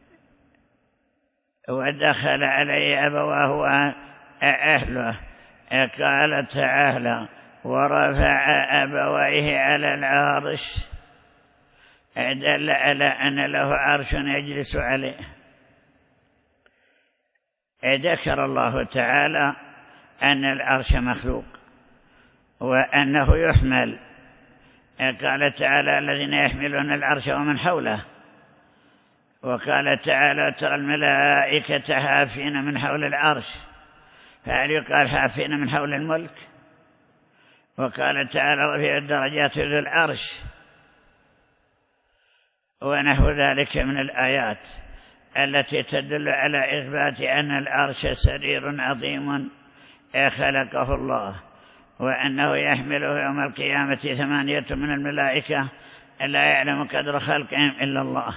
ودخل عليه أبواه وأهله قال تعالى ورفع أبويه على العرش دل على أن له عرش يجلس عليه. ذكر الله تعالى أن العرش مخلوق وأنه يحمل. قال تعالى الذين يحملون العرش ومن حوله، وقال تعالى ترى الملائكة حافين من حول العرش، فهل يقال حافين من حول الملك؟ وقال تعالى رفيع الدرجات ذو العرش، ونحو ذلك من الآيات التي تدل على إثبات أن العرش سرير عظيم خلقه الله، وأنه يحمله يوم القيامة ثمانية من الملائكة لا يعلم قدر خلقهم إلا الله،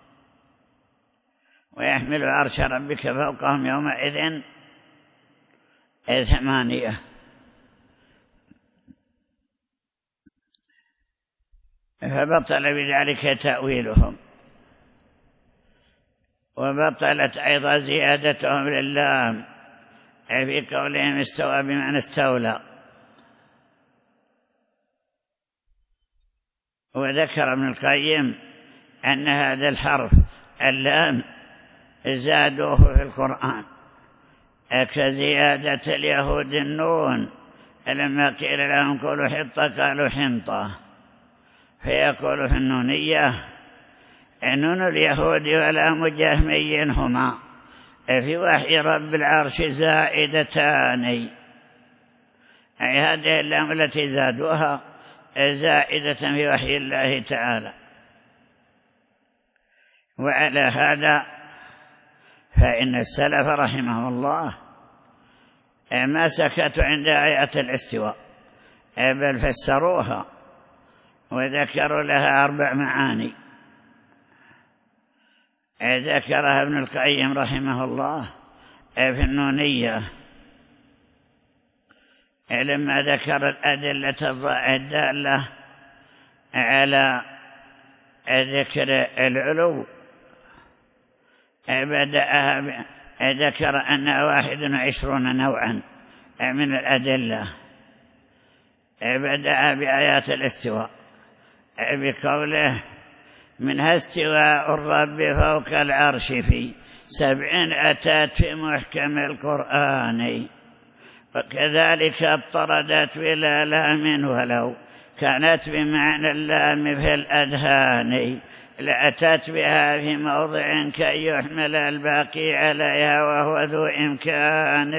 ويحمل عرش ربك فوقهم يومئذ ثمانية. فبطل بذلك تأويلهم، وبطلت أيضا زيادتهم لله في قولهم استوى بمعنى استولى. وذكر ابن القيم أن هذا الحرف اللام زادوه في القرآن كزيادة اليهود النون، لما قيل لهم قولوا حطة قالوا حنطة، فيقول في النونية نون اليهود ولام جهمي هما في وحي رب العرش زائدتان، أي هذه اللام التي زادوها زائدة في وحي الله تعالى. وعلى هذا فإن السلف رحمه الله ما سكتوا عند آيات الاستواء، بل فسروها وذكروا لها أربع معاني ذكرها ابن القيم رحمه الله في النونية لما ذكر الأدلة الدالة على ذكر العلو. بدأها ذكر أن واحد وعشرون نوعا من الأدلة. بدأ بآيات الاستواء بقوله منها استواء الرب فوق العرش في سبع أتات في محكم القرآن، وكذلك اضطردت بلا لام ولو كانت بمعنى اللام في الأذهان، لأتت بها في موضع كي يحمل الباقي عليها وهو ذو إمكان.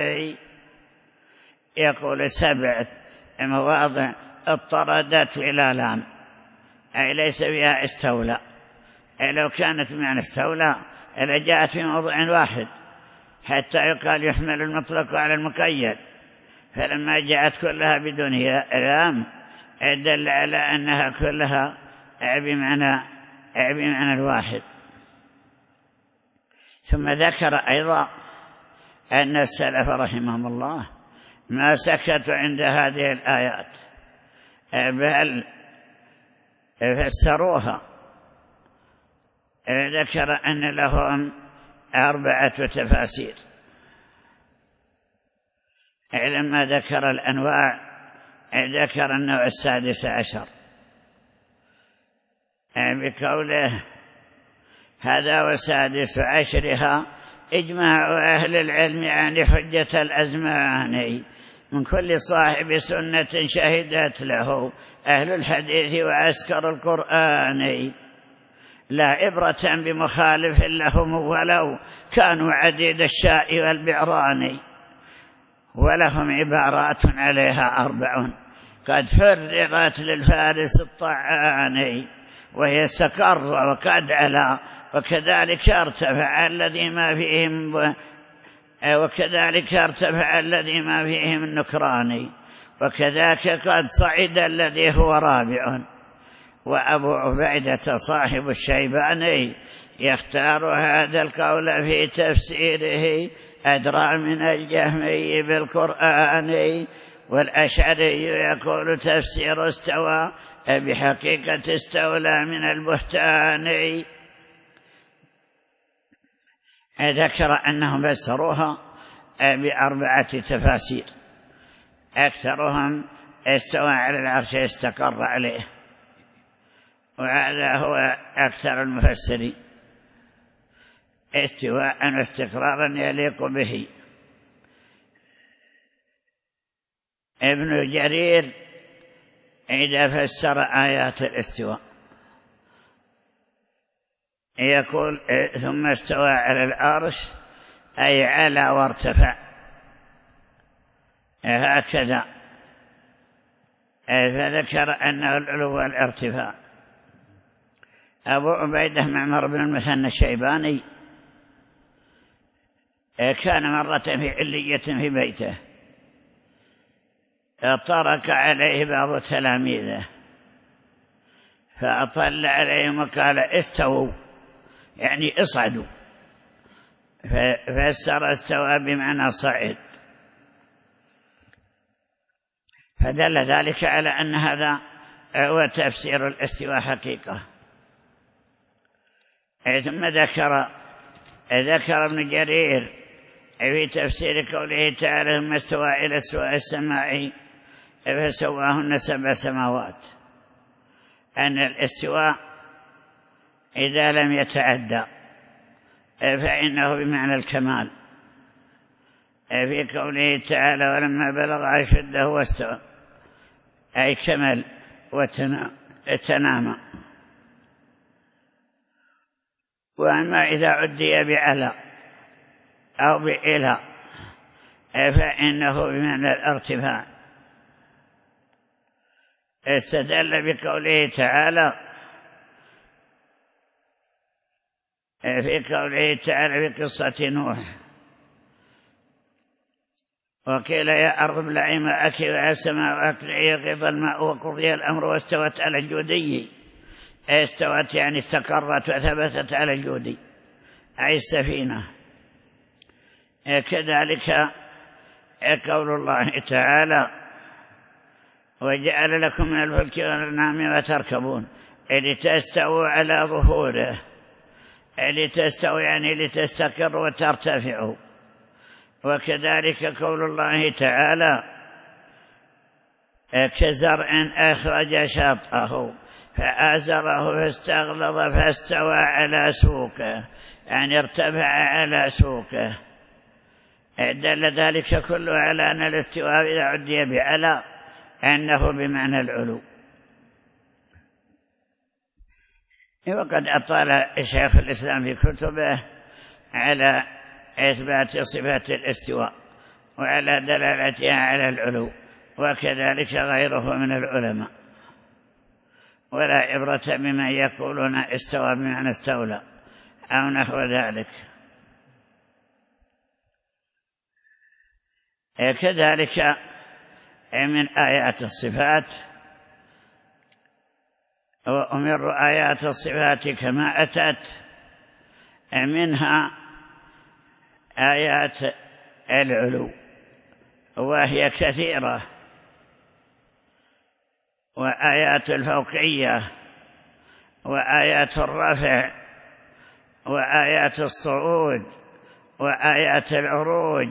يقول سبعة مواضع اضطردت بلا لام، أي ليس بها استولى. أي لو كانت بمعنى استولى لجاءت في موضع واحد حتى يقال يحمل المطلق على المقيد، فلما جاءت كلها بدون لام دل على أنها كلها بمعنى بمعنى الواحد. ثم ذكر أيضا أن السلف رحمهم الله ما سكتوا عند هذه الآيات بل فسروها. ذكر أن لهم أربعة تفاسير. لما ذكر الأنواع ذكر النوع السادس عشر بقوله هذا وسادس عشرها إجماع أهل العلم عن حجة الأزمان من كل صاحب سنة شهدت له أهل الحديث وعسكر القرآن، لا عبرة بمخالف لهم ولو كانوا عديد الشاء والبعران، ولهم عبارات عليها أربع قد فرغت للفارس الطعان، وهي استقر وقد علا وكذلك ارتفع الذي ما فيهم وكذلك ارتفع الذي ما فيه من نكران، وكذاك قد صعد الذي هو رابع. وأبو عبيدة صاحب الشيباني يختار هذا القول في تفسيره أدرى من الجهمي بالقرآن، والأشعري يقول تفسير استوى بحقيقة استولى من البهتان. ذكر أنهم فسروها بأربعة تفاسير، أكثرهم استوى على العرش استقر عليه، وهذا هو أكثر المفسرين، استواء واستقرارا يليق به. ابن جرير إذا فسر آيات الاستواء يقول ثم استوى على العرش أي على وارتفع، هكذا، فذكر أنه العلو والارتفاع. أبو عبيدة معمر بن المثنى الشيباني كان مرة في علية في بيته، طرق عليه بعض تلاميذه فأطل عليهم وقال استووا، يعني اصعدوا، فسر استوى بمعنى صعد، فدل ذلك على أن هذا هو تفسير الاستواء حقيقة. ثم ذكر ذكر ابن جرير في تفسير قوله تعالى ثم استوى إلى السماء فسواهن سبع سماوات، أن الاستواء إذا لم يتعدى فإنه بمعنى الكمال، في قوله تعالى ولما بلغ أشده واستوى أي كمل وتنامى. وأما إذا عدي بعلى أو بإلى فإنه بمعنى الارتفاع. استدل بقوله تعالى في قوله تعالى في قصة نوح وقيل يا أرض ابلعي ماءك ويا سماء أقلعي غيض الماء وقضي الأمر واستوت على الجودي، استوت يعني استقرت وثبتت على الجودي أي السفينة. كذلك قول الله تعالى وجعل لكم من الفلك والأنعام ما تركبون لتستووا على ظهوره، لتستووا يعني لتستقر وترتفعوا. وكذلك قول الله تعالى كزرع أخرج شطأه فآزره فاستغلظ فاستوى على سوقه، يعني ارتفع على سوقه. دل ذلك كله على أن الاستواء إذا عدي بعلى أنه بمعنى العلو. وقد أطال شيخ الإسلام في كتبه على إثبات صفات الاستواء وعلى دلالتها على العلو، وكذلك غيره من العلماء، ولا عبرة بما يقولون استوى بمعنى استولى أو نحو ذلك. كذلك من آيات الصفات وأمر آيات الصفات كما أتت، منها آيات العلو وهي كثيرة، وآيات الفوقية وآيات الرفع وآيات الصعود وآيات العروج،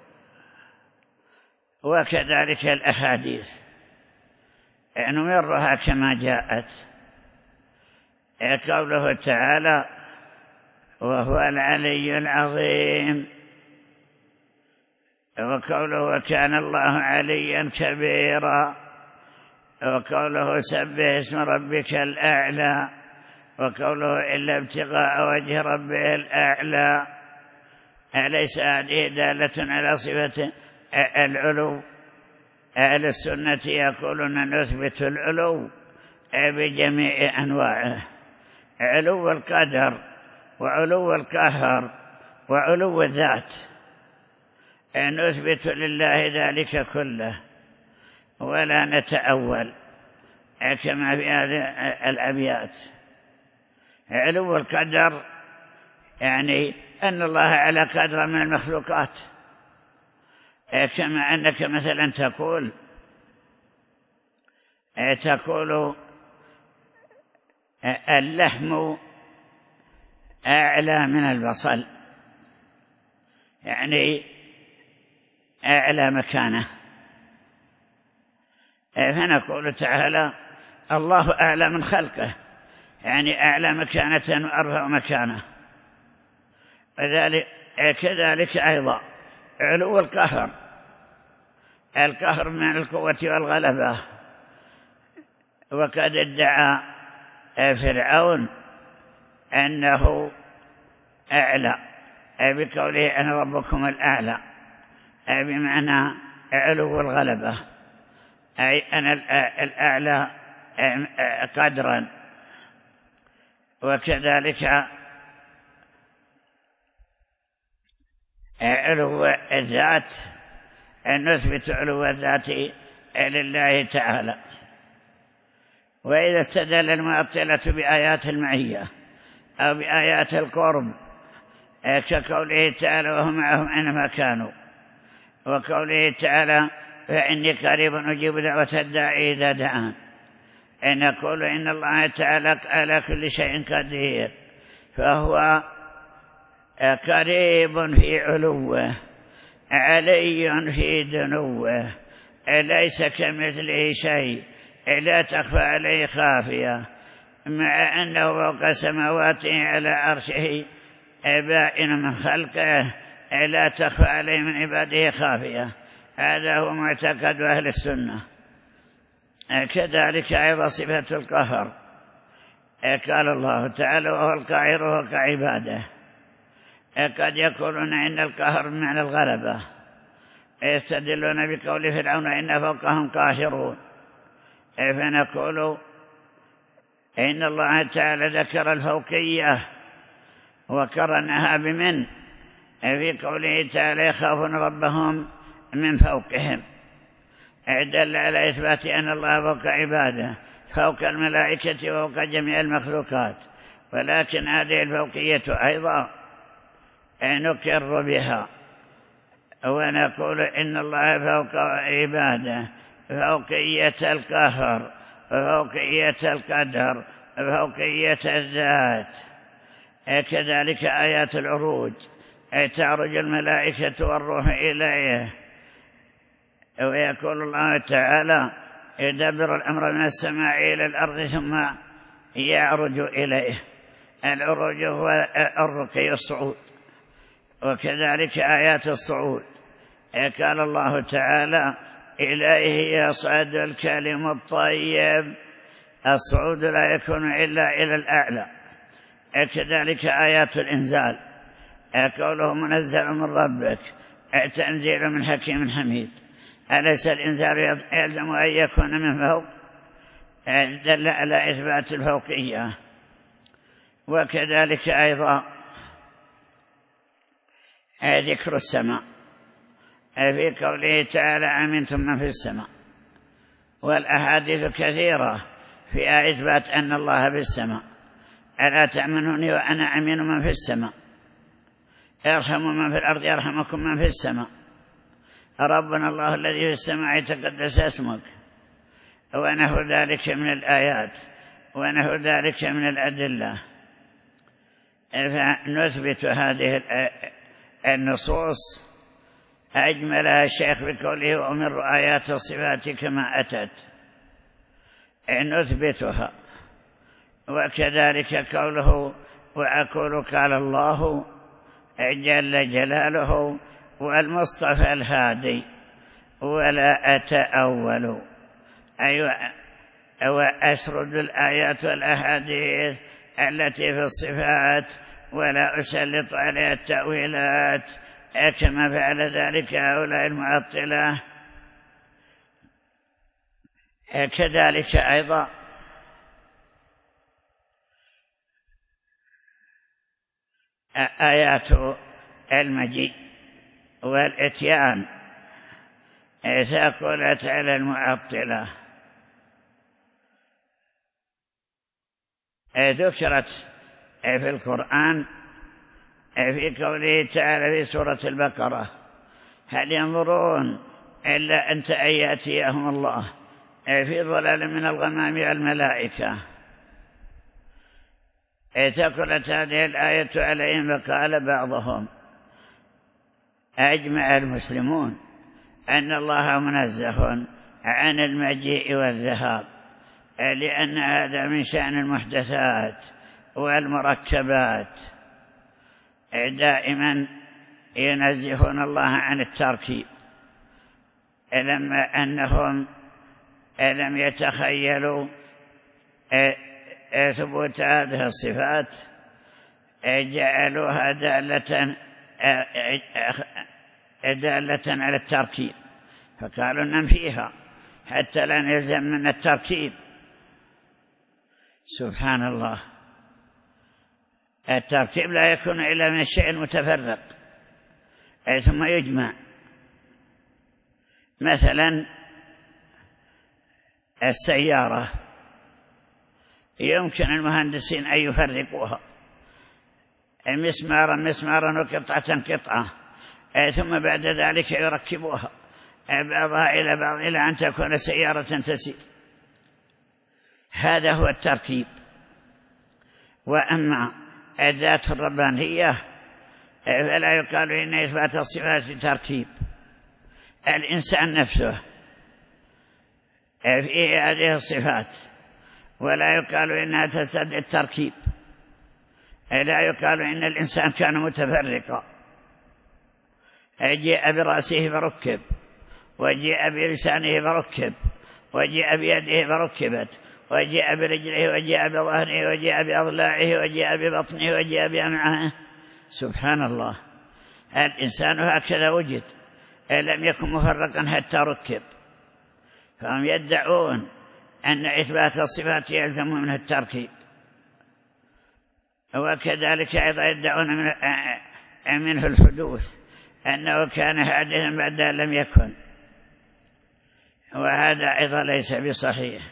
وكذلك الأحاديث نمرها كما جاءت. قوله تعالى وهو العلي العظيم، وقوله وكان الله عليا كبيرا، وقوله سبح اسم ربك الأعلى، وقوله إلا ابتغاء وجه ربه الأعلى. أليس هذه دالة على صفة العلو؟ أهل السنة يقولون نثبت العلو بجميع أنواعه، علو القدر وعلو القهر وعلو الذات، نثبت لله ذلك كله ولا نتأول كما في هذه الأبيات. علو القدر يعني أن الله على قدر من المخلوقات، كما أنك مثلا تقول تقول اللحم أعلى من البصل، يعني أعلى مكانه، فنقول تعالى الله أعلى من خلقه، يعني أعلى مكانة وأرفع مكانه. كذلك أيضا علو القهر، القهر من القوة والغلبة، وقد ادعى فرعون أنه أعلى بقوله أنا ربكم الأعلى، بمعنى علو الغلبة، أي أنا الأعلى قدرا. وكذلك علو الذات، أن نثبت علو الذات لله تعالى. وإذا استدل المعطلة بآيات المعية أو بآيات القرب كقوله تعالى وهم معهم أينما كانوا، وقوله تعالى فإني قريب أجيب دعوة الداعي إذا دعان، أن نقول إن الله تعالى على كل شيء قدير، فهو قريب في علوه، علي في دنوه، ليس كمثله شيء، لا تخفى عليه خافية، مع أنه فوق سماواته على عرشه بائن من خلقه، لا تخفى عليه من عباده خافية. هذا هو معتقد أهل السنة. كذلك أيضا صفة القهر، قال الله تعالى وهو القاهر وفوق عباده. قد يقولون إن القهر معنى الغلبة، يستدلون بقول فرعون إن فوقهم قاهرون، فنقول إن الله تعالى ذكر الفوقية وقرنها بمن في قوله تعالى يخافون ربهم من فوقهم، دل على إثبات أن الله فوق عباده، فوق الملائكة وفوق جميع المخلوقات. ولكن هذه الفوقية أيضا نقر بها ونقول إن الله فوق عباده، فوقية القهر، فوقية القدر، فوقية الذات. كذلك آيات العروج، تعرج الملائكة والروح إليه، ويقول الله تعالى يدبر الأمر من السماء إلى الأرض ثم يعرج إليه. العروج هو الرقي الصعود. وكذلك آيات الصعود، قال الله تعالى إليه يصعد الكلم الطيب، الصعود لا يكون إلا إلى الأعلى. كذلك آيات الإنزال، قوله منزل من ربك، تنزيل من حكيم حميد. أليس الإنزال يلزم أن يكون من فوق؟ دل على إثبات الفوقية. وكذلك أيضا ذكر السماء في قوله تعالى أمنتم من في السماء، والأحاديث كثيرة في إثبات أن الله في السماء. ألا تأمنوني وأنا أمين من في السماء، ارحموا من في الأرض يرحمكم من في السماء، ربنا الله الذي في السماء يتقدس اسمك، ونحو ذلك من الآيات ونحو ذلك من الأدلة. فنثبت هذه النصوص أجملها الشيخ بقوله وأمر آيات الصفات كما أتت، نثبتها. وكذلك قوله وأقول قال الله جل جلاله والمصطفى الهادي ولا أتأول، أي وأسرد الآيات والأحاديث التي في الصفات ولا أسلط عليها التأويلات كما فعل ذلك هؤلاء المعطلة. كذلك أيضا آيات المجيء والإتيان ثقلت على المعطلة، ذكرت في القرآن في قوله تعالى في سورة البقرة هل ينظرون إلا أن يأتيهم الله في ظلال من الغمام والملائكة. ثقلت هذه الآية عليهم فقال بعضهم أجمع المسلمون أن الله منزه عن المجيء والذهاب، لأن هذا من شأن المحدثات والمركبات، دائما ينزهون الله عن التركيب، لما أنهم لم يتخيلوا ثبوت هذه الصفات جعلوها دالة دالة على التركيب، فقالوا ننفيها حتى لا يلزم من التركيب. سبحان الله، التركيب لا يكون إلا من الشيء المتفرق ثم يجمع. مثلا السيارة يمكن المهندسين أن يفرقوها مسمارا مسمارا وقطعة قطعة، ثم بعد ذلك يركبوها بعضها إلى بعض إلى أن تكون سيارة تسير. هذا هو التركيب. وأما الذات الربانية فلا يقال إن إثبات الصفات تركيب. الإنسان نفسه فيه هذه الصفات ولا يقال إنها تستدعي التركيب، لا يقال إن الإنسان كان متفرقا، جاء برأسه فركب، وجاء بلسانه فركب، وجاء بيده فركبت، وجاء برجله، وجاء بظهره، وجاء بأضلاعه، وجاء ببطنه، وجاء بأمعائه. سبحان الله، الإنسان هكذا وجد، لم يكن مفرقا حتى ركب. فهم يدعون أن إثبات الصفات يلزم منه التركيب، وكذلك أيضا يدعون منه الحدوث، أنه كان حادثا بعد أن لم يكن، وهذا أيضا ليس بصحيح.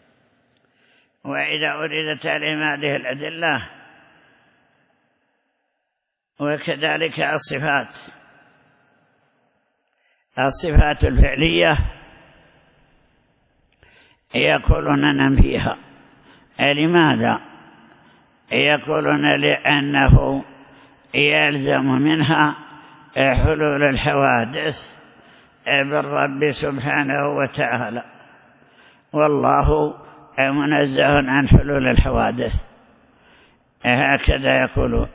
وإذا أريدت عليهم هذه الأدلة وكذلك الصفات الصفات الفعلية يقولون ننفيها. لماذا؟ يقولون لأنه يلزم منها حلول الحوادث بالرب سبحانه وتعالى، والله منزه عن حلول الحوادث، هكذا يقولون.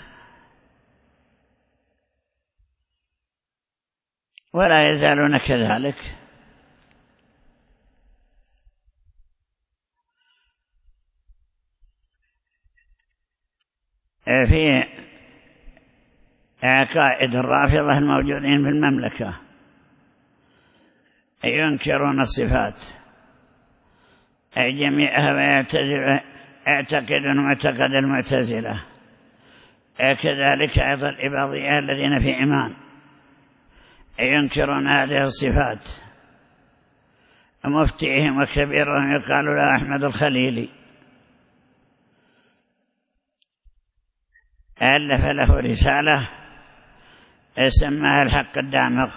ولا يزالون كذلك. في عقائد الرافضة الموجودين في المملكة ينكرون الصفات جميعها ويعتقدون معتقد المعتزلة، كذلك أيضا الإباضية الذين في إيمان ينكرون هذه الصفات. مفتيهم وكبيرهم يقال له أحمد الخليلي، ألف له رسالة سماها الحق الدامغ،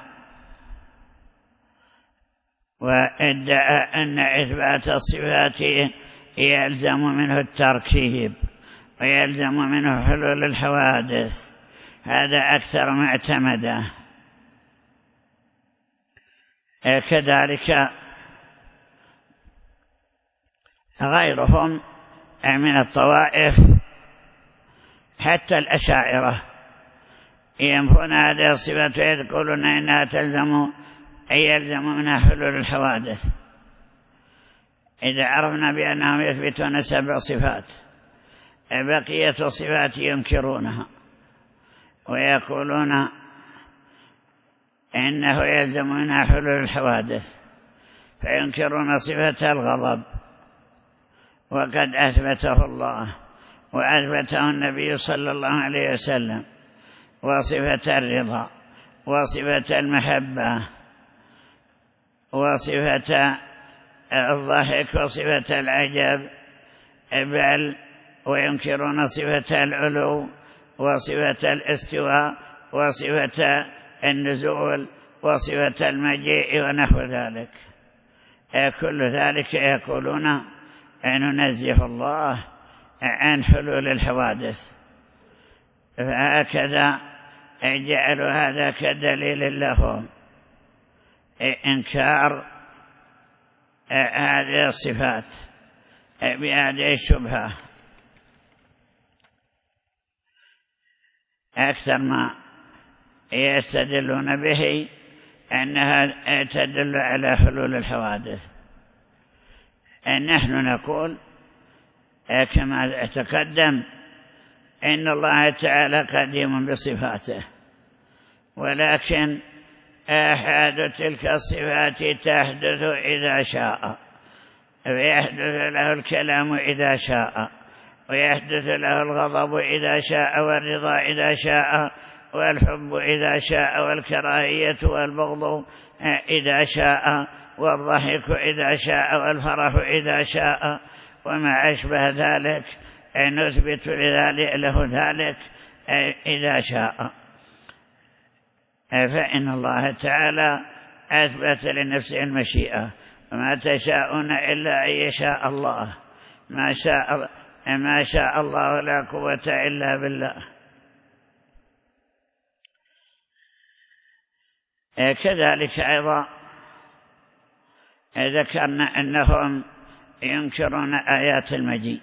وادعى أن إثبات الصفات يلزم منه التركيب ويلزم منه حلول الحوادث. هذا أكثر ما اعتمده. كذلك غيرهم من الطوائف حتى الأشاعرة ينفون هذه الصفات ويقولون إنها تلزم أي يلزم منها حلول الحوادث. إذا عرفنا بأنهم يثبتون سبع صفات، بقية الصفات ينكرونها ويقولون إنه يلزم منها حلول الحوادث، فينكرون صفة الغضب وقد أثبته الله وأثبته النبي صلى الله عليه وسلم، وصفة الرضا وصفة المحبة وصفة الضحك وصفة العجب، بل وينكرون صفة العلو وصفة الاستواء وصفة النزول وصفة المجيء ونحو ذلك. كل ذلك يقولون ننزه الله عن حلول الحوادث، فهكذا جعلوا هذا كدليل لهم إنكار هذه الصفات بهذه الشبهة. أكثر ما يستدلون به أنها تدل على حلول الحوادث. نحن نقول كما تقدم إن الله تعالى قديم بصفاته، ولكن أحد تلك الصفات تحدث إذا شاء، ويحدث له الكلام إذا شاء، ويحدث له الغضب إذا شاء، والرضا إذا شاء، والحب إذا شاء، والكراهية والبغض إذا شاء، والضحك إذا شاء، والفرح إذا شاء، وما أشبه ذلك نثبت له ذلك إذا شاء. فإن الله تعالى أثبت لنفسه المشيئة، وما تشاءون إلا أن يشاء الله، ما شاء ما شاء الله لا قوة إلا بالله. كذلك أيضا ذكرنا أنهم ينكرون آيات المجيء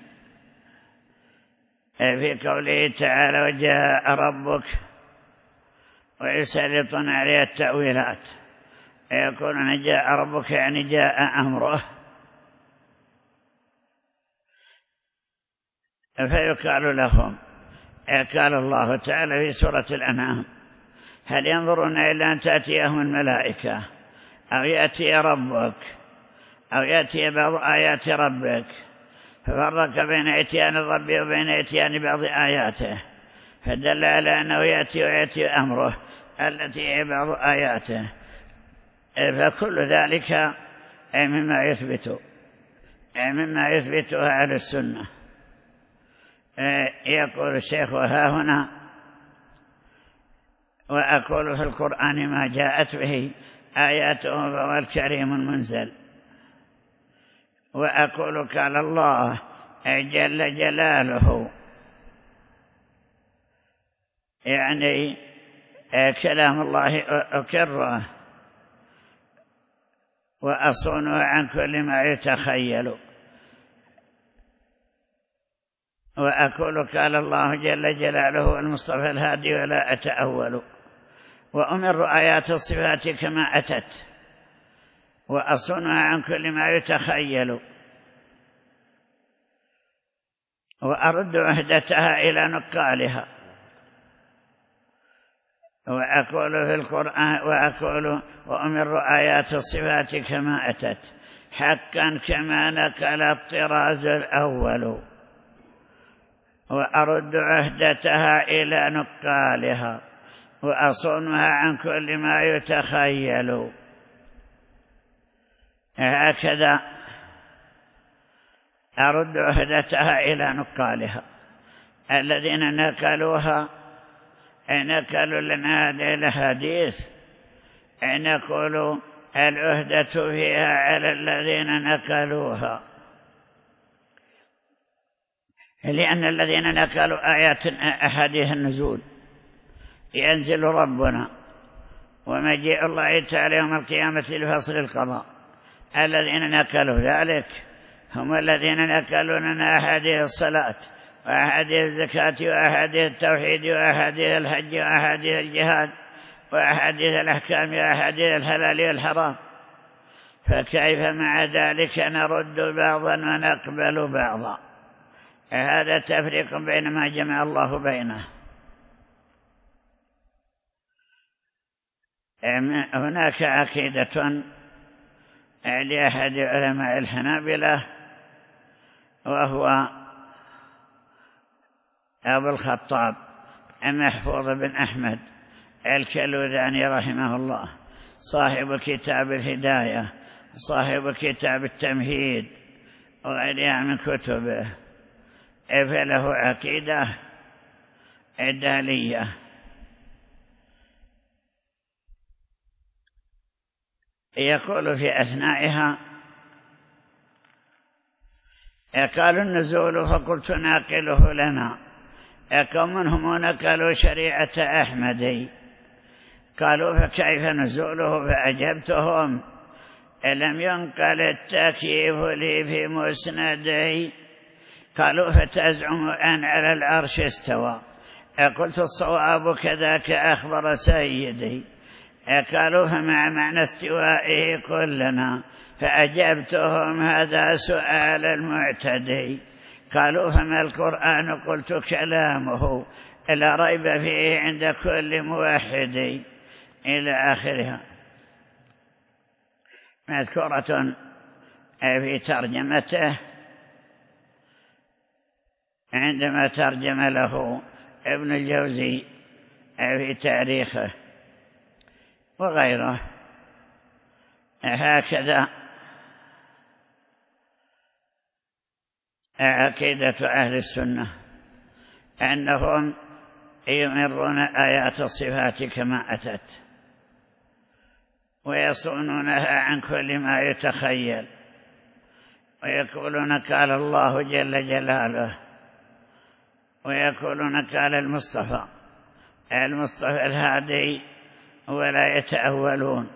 في قوله تعالى وجاء ربك، ويسلطون عليه التأويلات، يقولون جاء ربك يعني جاء أمره، فيقال لهم قال الله تعالى في سورة الأنعام هل ينظرون إلا أن تأتيهم الملائكة أو يأتي ربك أو يأتي بعض آيات ربك، ففرق بين إتيان الرب وبين إتيان بعض آياته، فدل على أنه يأتي ويأتي أمره التي هي بعض آياته. فكل ذلك مما يثبت مما يثبتها على السنة. يقول الشيخ وها هنا وأقول في القرآن ما جاءت به آياته فهو الكريم المنزل، وأقول قال الله جل جلاله، يعني كلام الله أكره وأصونه عن كل ما يتخيل. وأقول قال الله جل جلاله المصطفى الهادي ولا أتأول، وأمر آيات الصفات كما أتت وأصونها عن كل ما يتخيل، وأرد عهدتها إلى نقالها. وأقول في القرآن وأقول وأمر آيات الصفات كما أتت حقا كما نقل الطراز الأول، وأرد عهدتها إلى نقالها، وأصونها عن كل ما يتخيل. هكذا أرد عهدتها إلى نقالها الذين نقلوها، نقلوا لنا هذه الحديث، نقول العهدة فيها على الذين نقلوها، لأن الذين نقلوا آيات أحاديث النزول ينزل ربنا ومجيء الله تعالى يوم القيامة لفصل القضاء، الذين نقلوا ذلك هم الذين نقلوا لنا أحاديث الصلاة وأحاديث الزكاة وأحاديث التوحيد وأحاديث الحج وأحاديث الجهاد وأحاديث الأحكام وأحاديث الحلال والحرام، فكيف مع ذلك نرد بعضا ونقبل بعضا؟ هذا تفريق بين ما جمع الله بينه. هناك عقيدة لأحد علماء الحنابلة وهو أبو الخطاب محفوظ بن أحمد الكلوذاني رحمه الله، صاحب كتاب الهداية، صاحب كتاب التمهيد وغيرها من كتبه، فله عقيدة عدالية. يقول في أثنائها قالوا النزول فقلت ناقله لنا. قوم هم نقلوا شريعة أحمدي قالوا فكيف نزوله؟ فأجبتهم لم ينقل التكييف لي في مسندي. قالوا فتزعم أن على العرش استوى؟ قلت الصواب كذاك أخبر سيدي. قالوا فمع معنى استوائه كلنا؟ فأجبتهم هذا سؤال المعتدي. قالوا فما القرآن؟ قلت كلامه لا ريب فيه عند كل موحد، إلى آخرها. مذكورة في ترجمته عندما ترجم له ابن الجوزي في تاريخه وغيره. هكذا عقيدة أهل السنة أنهم يمرون آيات الصفات كما أتت ويصونونها عن كل ما يتخيل، ويقولون قال الله جل جلاله، ويقولون قال المصطفى المصطفى الهادي، ولا يتأولون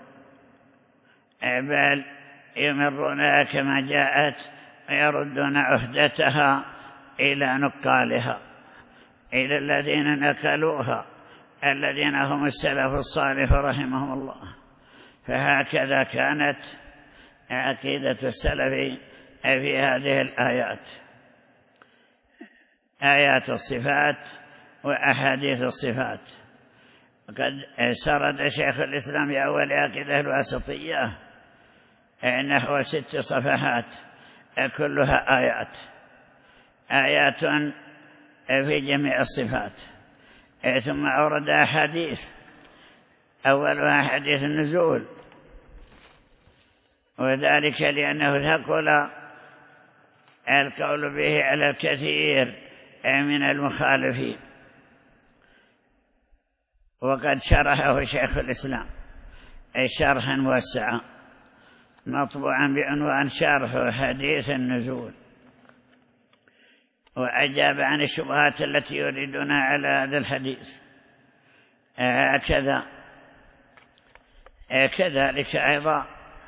بل يمرونها كما جاءت ويردون عهدتها إلى نقالها، إلى الذين نقلوها الذين هم السلف الصالح رحمهم الله. فهكذا كانت عقيدة السلف في هذه الآيات، آيات الصفات وأحاديث الصفات. وقد سرد شيخ الإسلام في أول عقيدة الواسطية نحو ست صفحات كلها آيات آيات في جميع الصفات. ثم أورد أحاديث، أولها حديث النزول، وذلك لأنه ثقل القول به على الكثير من المخالفين. وقد شرحه شيخ الإسلام شرحا موسعا مطبوعا بعنوان شرح حديث النزول، وأجاب عن الشبهات التي يريدون على هذا الحديث. هكذا كذلك أيضا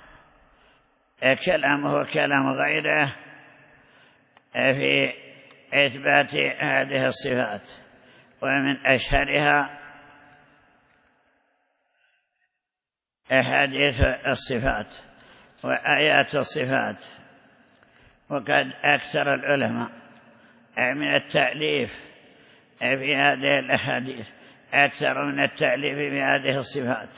كلامه وكلام غيره في إثبات هذه الصفات، ومن أشهرها أحاديث الصفات وآيات الصفات. وقد أكثر العلماء من التأليف في هذه الأحاديث أكثر من التأليف في هذه الصفات.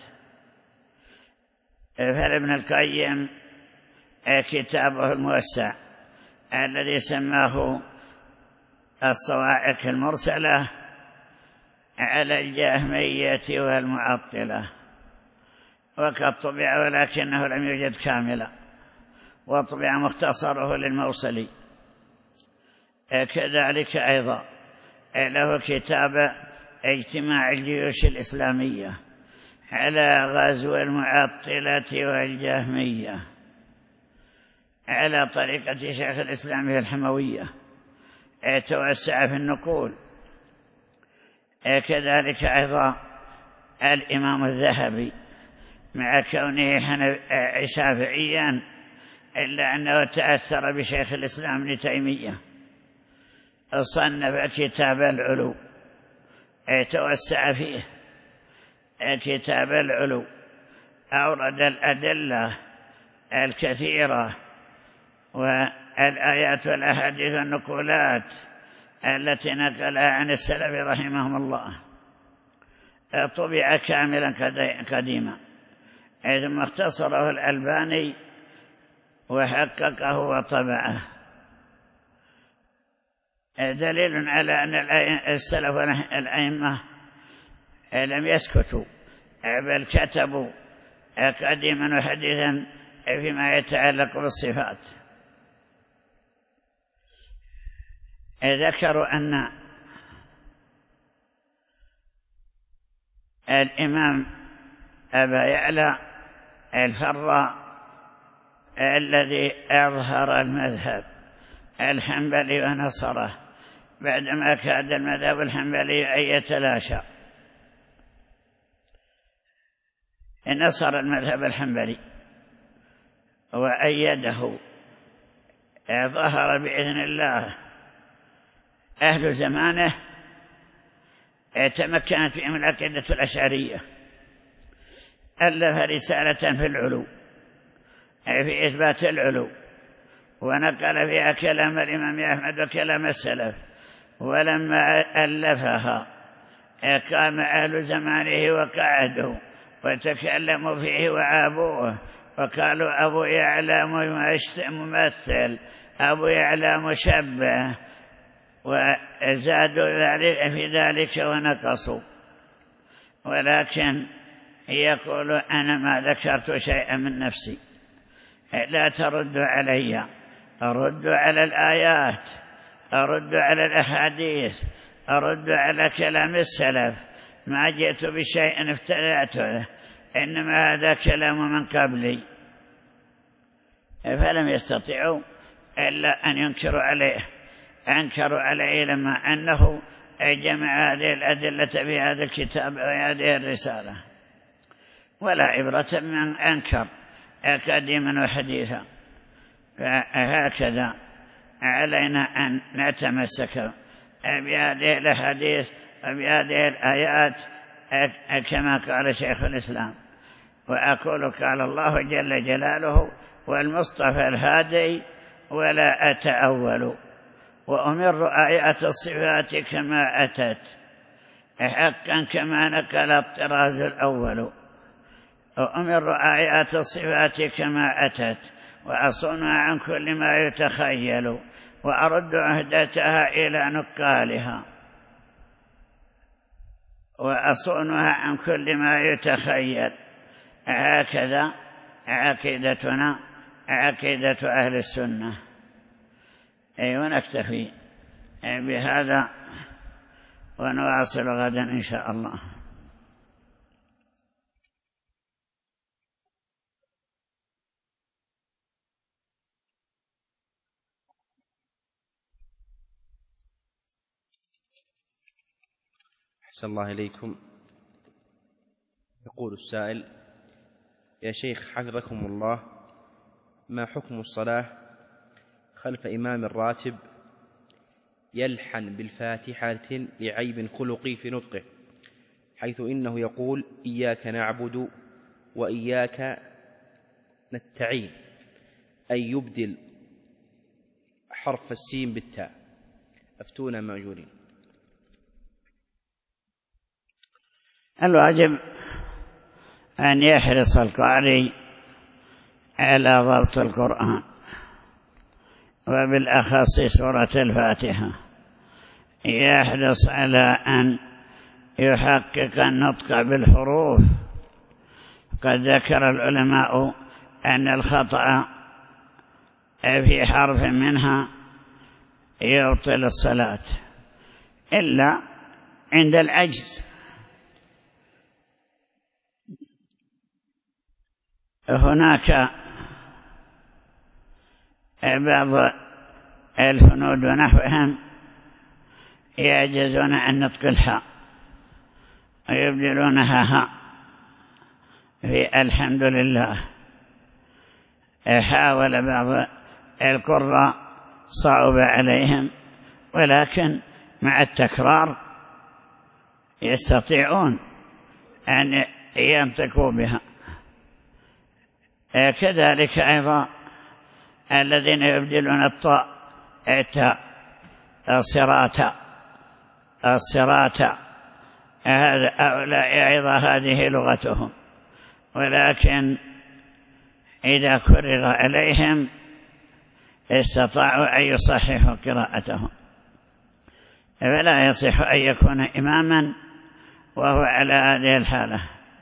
فابن القيم كتابه الموسع الذي سماه الصواعق المرسلة على الجهمية والمعطلة، وقد طبع ولكنه لم يوجد كاملا، وطبع مختصره للموصلي. كذلك أيضا له كتاب اجتماع الجيوش الإسلامية على غزو المعطلة والجهمية على طريقة شيخ الإسلام الحموية، توسع في النقول. كذلك أيضا الإمام الذهبي مع كونه شافعيا إلا أنه تأثر بشيخ الإسلام ابن تيمية، صنف كتاب العلو توسع فيه كتاب العلو، أورد الأدلة الكثيرة والآيات والأحاديث والنقولات التي نقلها عن السلف رحمهم الله. طبع كاملا قديما، ثم اختصره الألباني وحققه وطبعه. دليل على أن السلف الأئمة لم يسكتوا بل كتبوا قديما وحديثا فيما يتعلق بالصفات. ذكروا أن الإمام أبا يعلى الفراء الذي أظهر المذهب الحنبلي ونصره بعدما كاد المذهب الحنبلي أن يتلاشى. نصر المذهب الحنبلي وأيده، ظهر بإذن الله أهل زمانه تمكنت فيهم العقيدة الأشعرية، ألف رسالة في العلو في إثبات العلو، ونقل فيها كلام الإمام أحمد وكلام السلف. ولما ألفها قام أهل زمانه وقعدوا وتكلموا فيه وعابوه وقالوا أبو يعلى ممثل، أبو يعلى مشبه، وزادوا ذلك في ذلك ونقصوا. ولكن يقول أنا ما ذكرت شيئا من نفسي، لا تردوا علي، أردوا على الآيات، أردوا على الأحاديث، أردوا على كلام السلف، ما جئت بشيء افترعته، إنما هذا كلام من قبلي. فلم يستطيعوا إلا أن ينكروا عليه، أنكروا عليه لما أنه جمع هذه الأدلة في هذا الكتاب وهذه الرسالة. ولا عبرة من أنكر قديما وحديثا. فهكذا علينا أن نتمسك بهذه الأحاديث وبهذه الآيات كما قال شيخ الإسلام. وأقول قال الله جل جلاله والمصطفى الهادي ولا أتأول، وأمر آيات الصفات كما أتت حقا كما نقل الطراز الأول، وأمر آيات الصفات كما أتت وأصونها عن كل ما يتخيل، وأرد عهدتها إلى نقالها، وأصونها عن كل ما يتخيل. هكذا عقيدتنا عقيدة أهل السنة. أي ونكتفي بهذا ونواصل غدا إن شاء الله. أحسن الله إليكم. يقول السائل: يا شيخ حفظكم الله، ما حكم الصلاة خلف إمام الراتب يلحن بالفاتحة لعيب خلقي في نطقه، حيث إنه يقول إياك نعبد وإياك نستعين، أي يبدل حرف السين بالتاء؟ أفتونا مأجورين. الواجب أن يحرص القارئ على ضبط القرآن، وبالأخص سورة الفاتحة، يحرص على أن يحقق النطق بالحروف. قد ذكر العلماء أن الخطأ في حرف منها يبطل الصلاة إلا عند العجز. هناك بعض الهنود ونحوهم يعجزون عن نطق الحاء ويبدلونها هاء في الحمد لله. حاول بعض القراء، صعب عليهم، ولكن مع التكرار يستطيعون أن ينطقوا بها. كذلك أيضا الذين يبدلون الطاء التاء، الصراط الصراط، هؤلاء أيضا هذه لغتهم، ولكن إذا كرر عليهم استطاعوا أن يصححوا قراءتهم، فلا يصح أن يكون إماما وهو على هذه الحالة.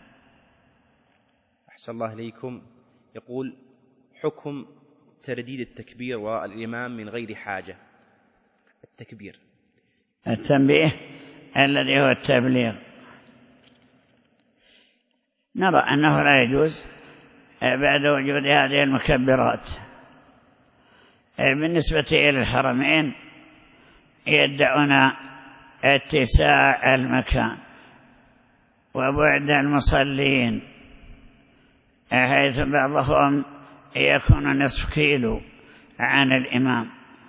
أحسن الله إليكم. يقول: حكم ترديد التكبير والإمام من غير حاجة. التكبير التنبيه الذي هو التبليغ، نرى أنه لا يجوز بعد وجود هذه المكبرات، بالنسبة إلى الحرمين يدعون اتساع المكان وبعد المصلين، حيث بعضهم يكون نصف كيلو عن الإمام،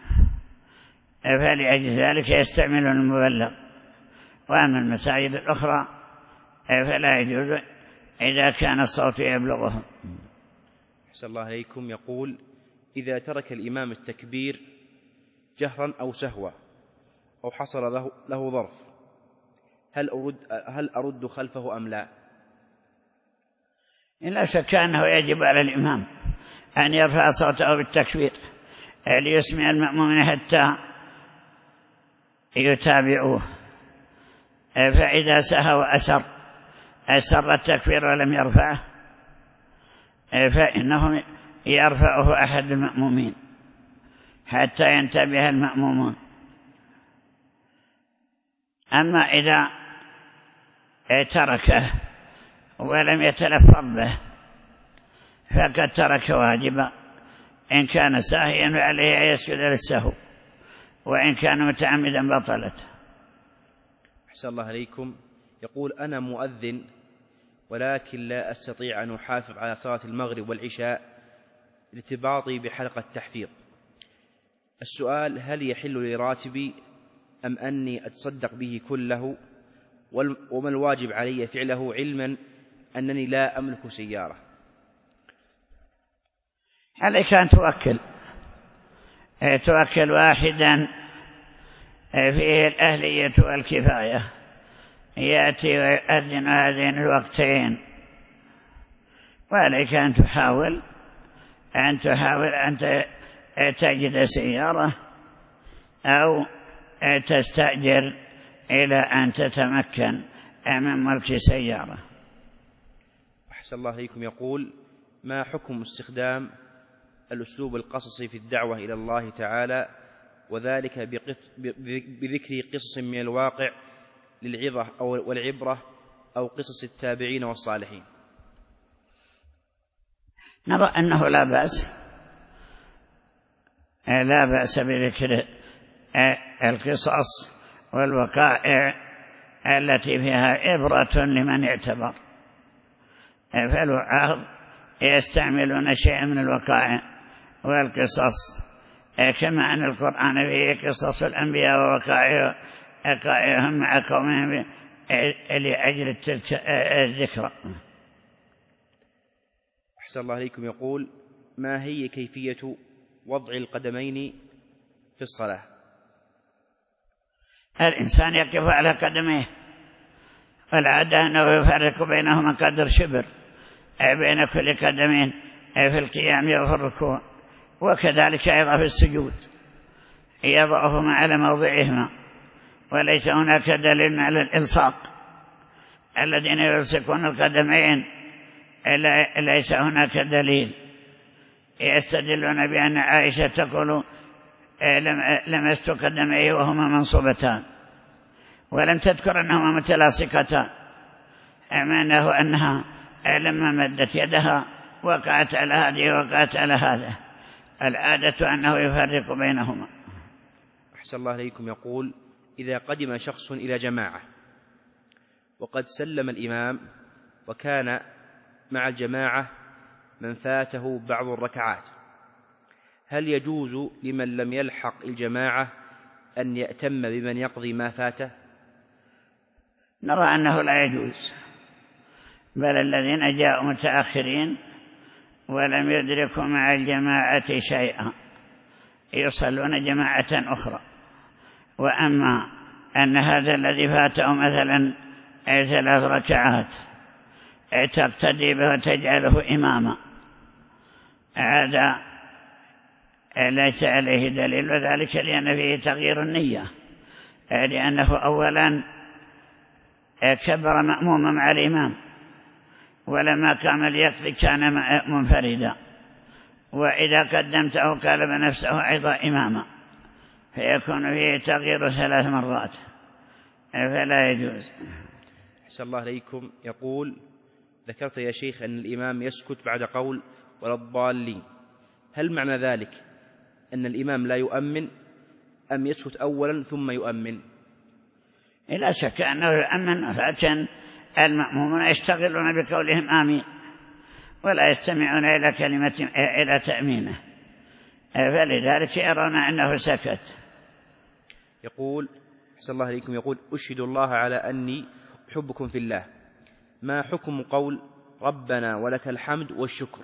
فلأجل ذلك يستعملون المبلغ. وأما المساجد الأخرى فلا يجوز إذا كان الصوت يبلغهم. أحسن الله عليكم. يقول: إذا ترك الإمام التكبير جهرا أو سهوا أو حصل له, له ظرف، هل أرد, هل أرد خلفه أم لا؟ لا شك أنه يجب على الإمام أن يرفع صوته بالتكبير ليسمع المأمومين حتى يتابعوه، فإذا سهى وأسر أسر التكبير ولم يرفعه فإنه يرفعه أحد المأمومين حتى ينتبه المأمومون. أما إذا تركه ولم يتلفظ به فقد ترك واجبا، إن كان ساهيا فعليه أن يسجد للسهو، وإن كان متعمدا بطلت. أحسن الله عليكم. يقول: أنا مؤذن ولكن لا أستطيع أن أحافظ على صلاة المغرب والعشاء لارتباطي بحلقة تحفيظ. السؤال: هل يحل لي راتبي أم أني أتصدق به كله؟ وما الواجب علي فعله علما أنني لا أملك سيارة؟ عليك أن توكل توكل واحدا فيه الأهلية والكفاية، يأتي ويؤذن هذين الوقتين، وعليك أن تحاول أن تحاول أن تجد سيارة أو تستأجر إلى أن تتمكن من ملك سيارة. أحسن الله عليكم. يقول: ما حكم استخدام الأسلوب القصصي في الدعوة إلى الله تعالى، وذلك بذكر قصص من الواقع للعظة أو والعبرة أو قصص التابعين والصالحين؟ نرى أنه لا بأس لا بأس بذكر القصص والوقائع التي فيها عبرة لمن اعتبر، فالوعاظ يستعملون شيئا من الوقائع والقصص، كما أن القرآن فيه قصص الأنبياء ووقائعهم مع قومهم لأجل تلك الذكرى. أحسن الله عليكم. يقول: ما هي كيفية وضع القدمين في الصلاة؟ الإنسان يقف على قدميه، والعادة أنه يفرق بينهما قدر شبر بين كل قدمين في القيام وفي الركوع، وكذلك أيضا في السجود يضعهما على موضعهما، وليس هناك دليل على الإلصاق. الذين يلصقون القدمين ليس هناك دليل، يستدلون بأن عائشة تقول: لمست قدميه وهما منصوبتان، ولم تذكر أنهما متلاصقتان، معناه أنها لما مدت يدها وقعت على هذه وقعت على هذا، العادة أنه يفرق بينهما. أحسن الله عليكم. يقول: إذا قدم شخص إلى جماعة وقد سلم الإمام وكان مع الجماعة من فاته بعض الركعات، هل يجوز لمن لم يلحق الجماعة أن يأتم بمن يقضي ما فاته؟ نرى أنه لا يجوز، بل الذين جاءوا متأخرين ولم يدركوا مع الجماعة شيئا يصلون جماعة أخرى. وأما أن هذا الذي فاته مثلا ثلاث ركعات تقتدي به وتجعله إماما، هذا ليس عليه دليل، وذلك لأن فيه تغيير النية، لأنه أولا كبر مأموما مع الإمام، ولما كان ليقضي كان منفردا، وإذا قدمته قلب نفسه أيضا إماما، فيكون فيه تغيير ثلاث مرات، فلا يجوز. أحسن الله عليكم. يقول: ذكرت يا شيخ أن الإمام يسكت بعد قول ولا الضالين، هل معنى ذلك أن الإمام لا يؤمن أم يسكت أولا ثم يؤمن؟ لا شك أنه يؤمن، لكن المأمومون يشتغلون بقولهم آمين ولا يستمعون إلى كلمة إلى تأمينه، فلذلك يرون أنه سكت. يقول أحسن الله إليكم، يقول: أشهد الله على أني أحبكم في الله، ما حكم قول ربنا ولك الحمد والشكر؟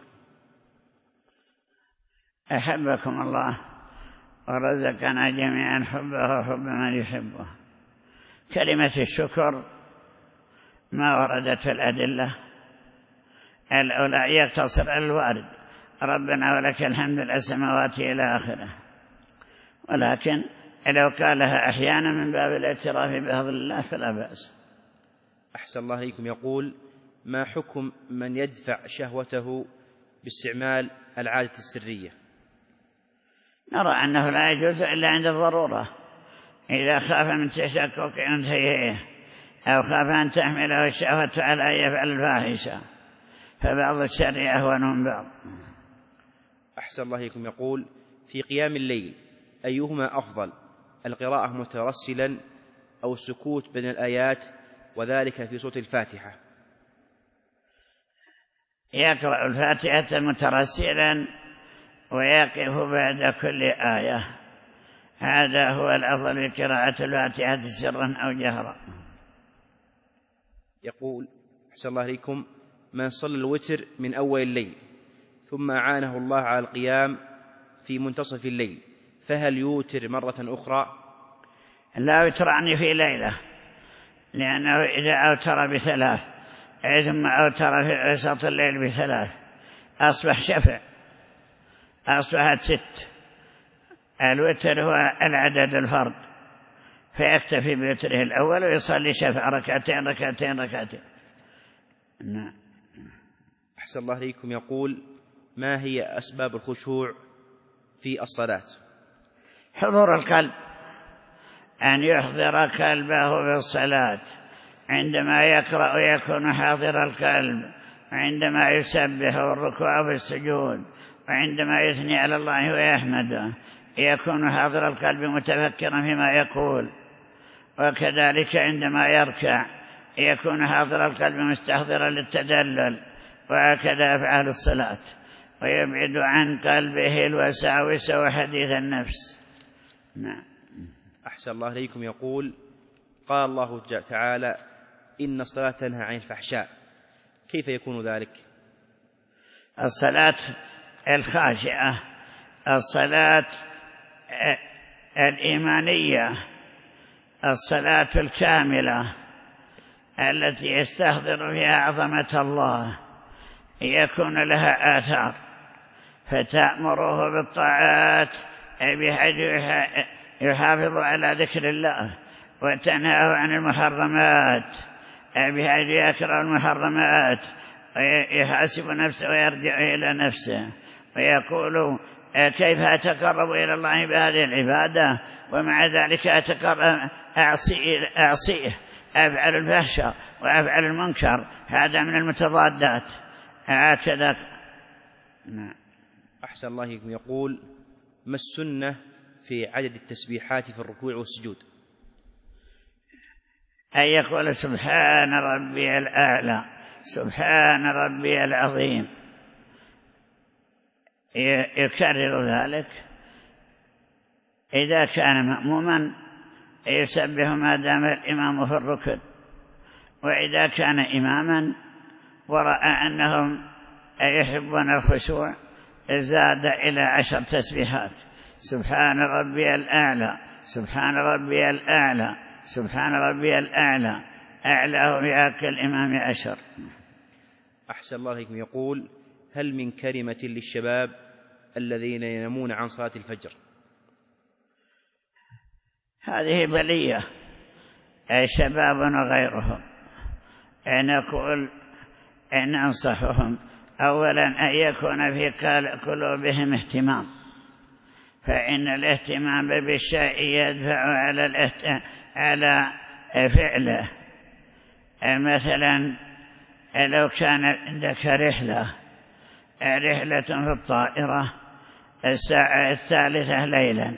أحبكم الله ورزقنا جميعا حبه وحب من يحبه. كلمة الشكر ما وردت في الأدلة، الأولى يقتصر على الوارد، ربنا ولك الحمد السماوات إلى آخره، ولكن لو قالها أحيانا من باب الاعتراف بفضل الله فلا بأس. أحسن الله إليكم، يقول: ما حكم من يدفع شهوته باستعمال العادة السرية؟ نرى أنه لا يجوز إلا عند الضرورة، إذا خاف من تشكك عن شيئه أو خاف أن تحمله الشهوة على أن يفعل الفاحشة، فبعض الشر أهون من بعض. أحسن الله إليكم، يقول: في قيام الليل أيهما أفضل، القراءة مترسلا أو السكوت بين الآيات وذلك في سورة الفاتحة؟ يقرأ الفاتحة مترسلا ويقف بعد كل آية، هذا هو الأفضل في قراءة الفاتحة سرا أو جهرا. يقول أحسن الله إليكم: من صلى الوتر من أول الليل ثم أعانه الله على القيام في منتصف الليل فهل يوتر مرة أخرى؟ لا يوتران في ليلة، لأنه إذا أوتر بثلاث ثم أوتر في وسط الليل بثلاث أصبح شفع، أصبحت ست. الوتر هو العدد الفرد، فيكتفي بوتره الأول ويصلي شفع ركعتين ركعتين ركعتين. نعم. أحسن الله إليكم، يقول: ما هي أسباب الخشوع في الصلاة؟ حضور القلب، أن يحضر قلبه في الصلاة، عندما يقرأ يكون حاضر القلب، عندما يسبح والركوع والسجود، وعندما يثني على الله ويحمده يكون حاضر القلب متفكرا فيما يقول، وكذلك عندما يركع يكون حاضر القلب مستحضرا للتدلل، وهكذا أفعال الصلاة، ويبعد عن قلبه الوساوس وحديث النفس. نعم. أحسن الله إليكم، يقول: قال الله تعالى: إن الصلاة تنهى عن الفحشاء، كيف يكون ذلك؟ الصلاة الخاشعة، الصلاة الإيمانية، الصلاة الكاملة التي يستحضر فيها عظمة الله يكون لها آثار، فتأمره بالطاعات بحيث يحافظ على ذكر الله، وتنهاه عن المحرمات بحيث يكره المحرمات، ويحاسب نفسه ويرجع إلى نفسه ويقول: كيف أتقرب إلى الله بهذه العبادة ومع ذلك أتقرب أعصيه, أعصيه أفعل الفحشاء وأفعل المنكر، هذا من المتضادات. هكذا. أحسن الله إليكم، يقول: ما السنة في عدد التسبيحات في الركوع والسجود؟ أن يقول: سبحان ربي الأعلى، سبحان ربي العظيم، يكرر ذلك. إذا كان مأموما يسبح ما دام الإمام في الركن، وإذا كان إماما ورأى أنهم يحبون الخشوع زاد إلى عشر تسبيحات: سبحان ربي الأعلى، سبحان ربي الأعلى، سبحان ربي الأعلى، أعلاه بأك الإمام عشر. أحسن الله إليكم، يقول: هل من كلمة للشباب الذين ينامون عن صلاة الفجر؟ هذه بلية، شباب وغيرهم، نقول إن أنصحهم أولا أن يكون في قلوبهم اهتمام، فإن الاهتمام بالشيء يدفع على على فعله. مثلا لو كان عندك رحلة رحلة في الطائرة الساعة الثالثة ليلا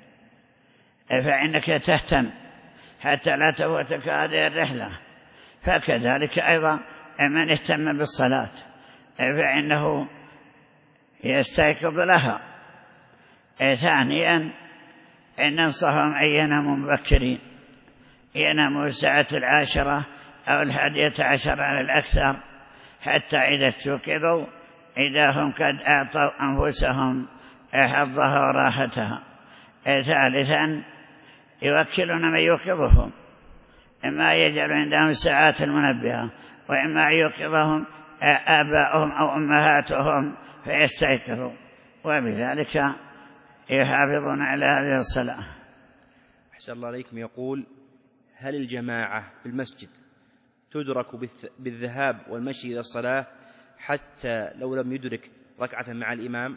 فإنك تهتم حتى لا تفوتك هذه الرحلة. فكذلك أيضا من اهتم بالصلاة فإنه يستيقظ لها. ثانيا إن ننصحهم أن يناموا مبكرين، يناموا الساعة العاشرة أو الحادية عشر على الأكثر، حتى إذا استيقظوا إذا هم قد أعطوا أنفسهم حظها وراحتها. ثالثا يوكلون من يوقظهم، إما يجعل عندهم الساعات المنبهة وإما يوقظهم آباؤهم أو أمهاتهم فيستيقظوا، وبذلك يحافظون على هذه الصلاة. أحسن الله عليكم. يقول: هل الجماعة في المسجد تدرك بالذهاب والمشي إلى الصلاة حتى لو لم يدرك ركعة مع الإمام؟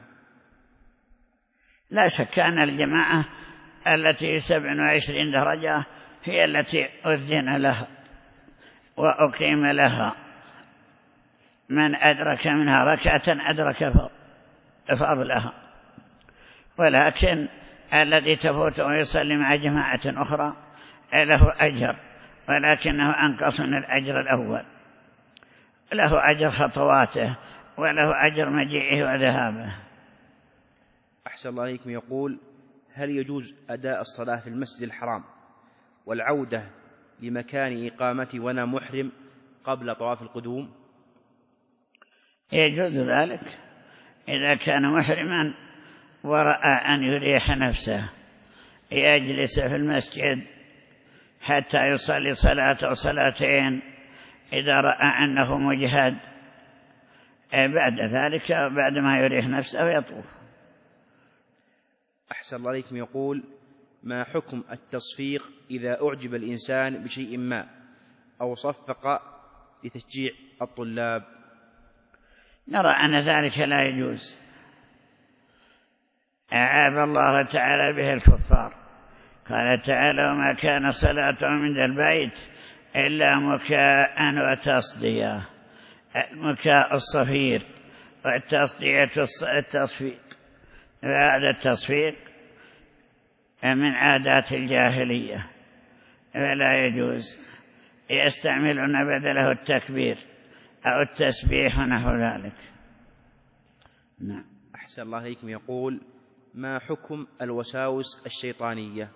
لا شك أن الجماعة التي سبع وعشرين درجة هي التي أذن لها وأقيم لها، من أدرك منها ركعة أدرك فضلها، ولكن الذي تفوت ويصلي مع جماعة أخرى له أجر، ولكنه أنقص من الأجر الأول، له أجر خطواته وله أجر مجيئه وذهابه. أحسن الله عليكم. يقول: هل يجوز أداء الصلاة في المسجد الحرام والعودة لمكان إقامتي وأنا محرم قبل طواف القدوم؟ يجوز ذلك إذا كان محرما ورأى أن يريح نفسه يجلس في المسجد حتى يصلي صلاة أو صلاتين إذا رأى أنه مجهد، بعد ذلك بعد ما يريح نفسه يطوف. أحسن الله عليكم. يقول: ما حكم التصفيق إذا أعجب الإنسان بشيء ما أو صفق لتشجيع الطلاب؟ نرى أن ذلك لا يجوز، أعاب الله تعالى به الكفار. قال تعالى: وما كان صلاتهم عند البيت إلا مكاء وتصدية. المكاء الصفير والتصدية التصفيق، هذا التصفيق من عادات الجاهلية فلا يجوز، يستعملون بدله التكبير أو التسبيح ونحو ذلك. نعم. أحسن الله عليكم. يقول: ما حكم الوساوس الشيطانية؟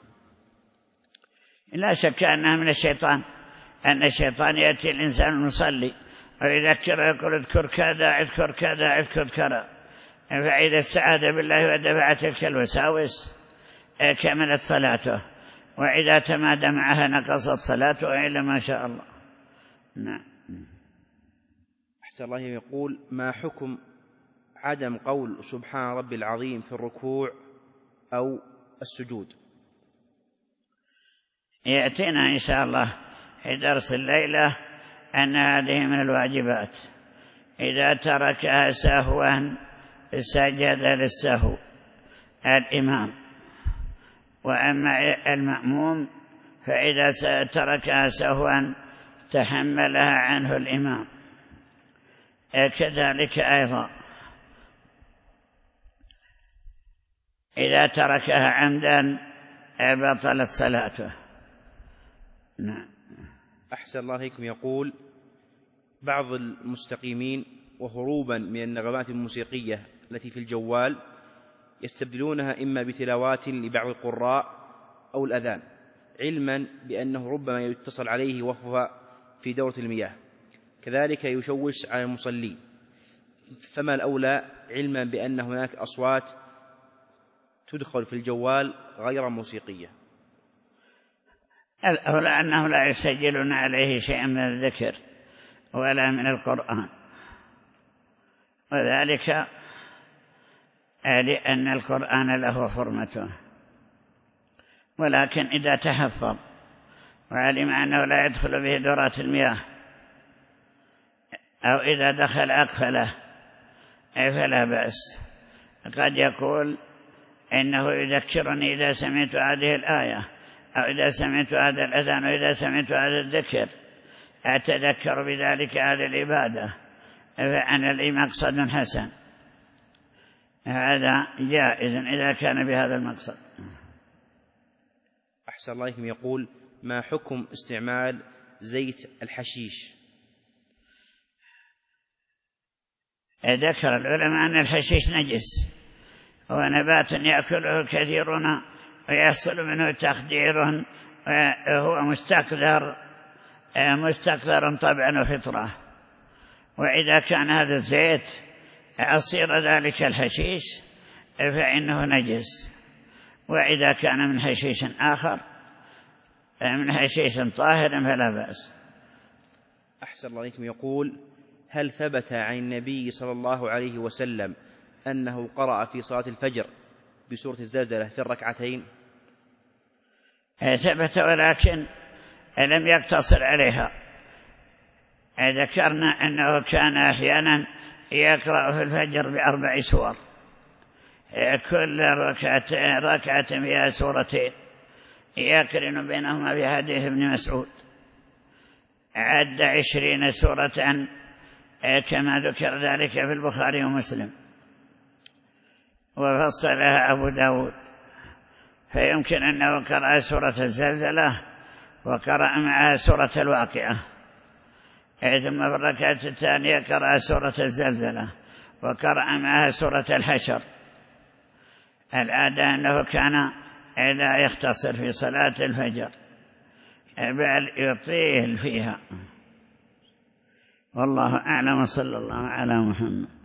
لا شك أنها من الشيطان، أن الشيطان يأتي الإنسان المصلي ويذكره يقول: اذكر كذا اذكر كذا اذكر كذا، فإذا استعاذ بالله ودفع تلك الوساوس كملت صلاته، وإذا تمادى معها نقصت صلاته إلا ما شاء الله. نعم. أحسن الله. يقول: ما حكم عدم قول سبحان ربي العظيم في الركوع أو السجود؟ يأتينا إن شاء الله في درس الليلة أن هذه من الواجبات، إذا تركها سهوا سجد للسهو الإمام، وأما المأموم فإذا تركها سهوا تحملها عنه الإمام. كذلك أيضا إذا تركها عمدا بطلت صلاته. نعم. أحسن الله عليكم. يقول: بعض المستقيمين وهروبا من النغمات الموسيقية التي في الجوال يستبدلونها إما بتلاوات لبعض القراء أو الأذان، علما بأنه ربما يتصل عليه وهو في دورة المياه، كذلك يشوش على المصلين، فما الأولى علما بأن هناك أصوات تدخل في الجوال غير موسيقية؟ الأولى أنه لا يسجلون عليه شيئا من الذكر ولا من القرآن، وذلك لأن القرآن له حرمته، ولكن إذا تحفظ وعلم أنه لا يدخل به دورات المياه أو إذا دخل أقفله فلا بأس. قد يقول: إنه يذكرني إذا سمعت هذه الآية أو إذا سمعت هذا الأذان أو إذا سمعت هذا الذكر أتذكر بذلك هذه العبادة، فأنا لي مقصد حسن. هذا جائز إذا كان بهذا المقصد. أحسن الله إليكم. يقول: ما حكم استعمال زيت الحشيش؟ ذكر العلماء أن الحشيش نجس، ونبات يأكله كثيرون ويحصل منه تخدير، وهو مستقذر مستقذر طبعا وفطرة. وإذا كان هذا الزيت عصير ذلك الحشيش فإنه نجس، وإذا كان من حشيش آخر من حشيش طاهر فلا بأس. أحسن الله إليكم. يقول: هل ثبت عن النبي صلى الله عليه وسلم أنه قرأ في صلاة الفجر بسورة الزلزلة في الركعتين؟ ثبت، ولكن لم يقتصر عليها. ذكرنا أنه كان أحيانا يقرأ في الفجر بأربع سور، كل ركعة ركعة فيها سورتين، يقرن بينهما في حديث ابن مسعود. عد عشرين سورة كما ذكر ذلك في البخاري ومسلم، وفصلها أبو داود. فيمكن أنه قرأ سورة الزلزلة وقرأ معها سورة الواقعة، ثم في الركعة الثانية قرأ سورة الزلزلة وقرأ معها سورة الحشر. العادة أنه كان لا يختصر في صلاة الفجر بل يطيل فيها. والله أعلم، صلى الله على محمد.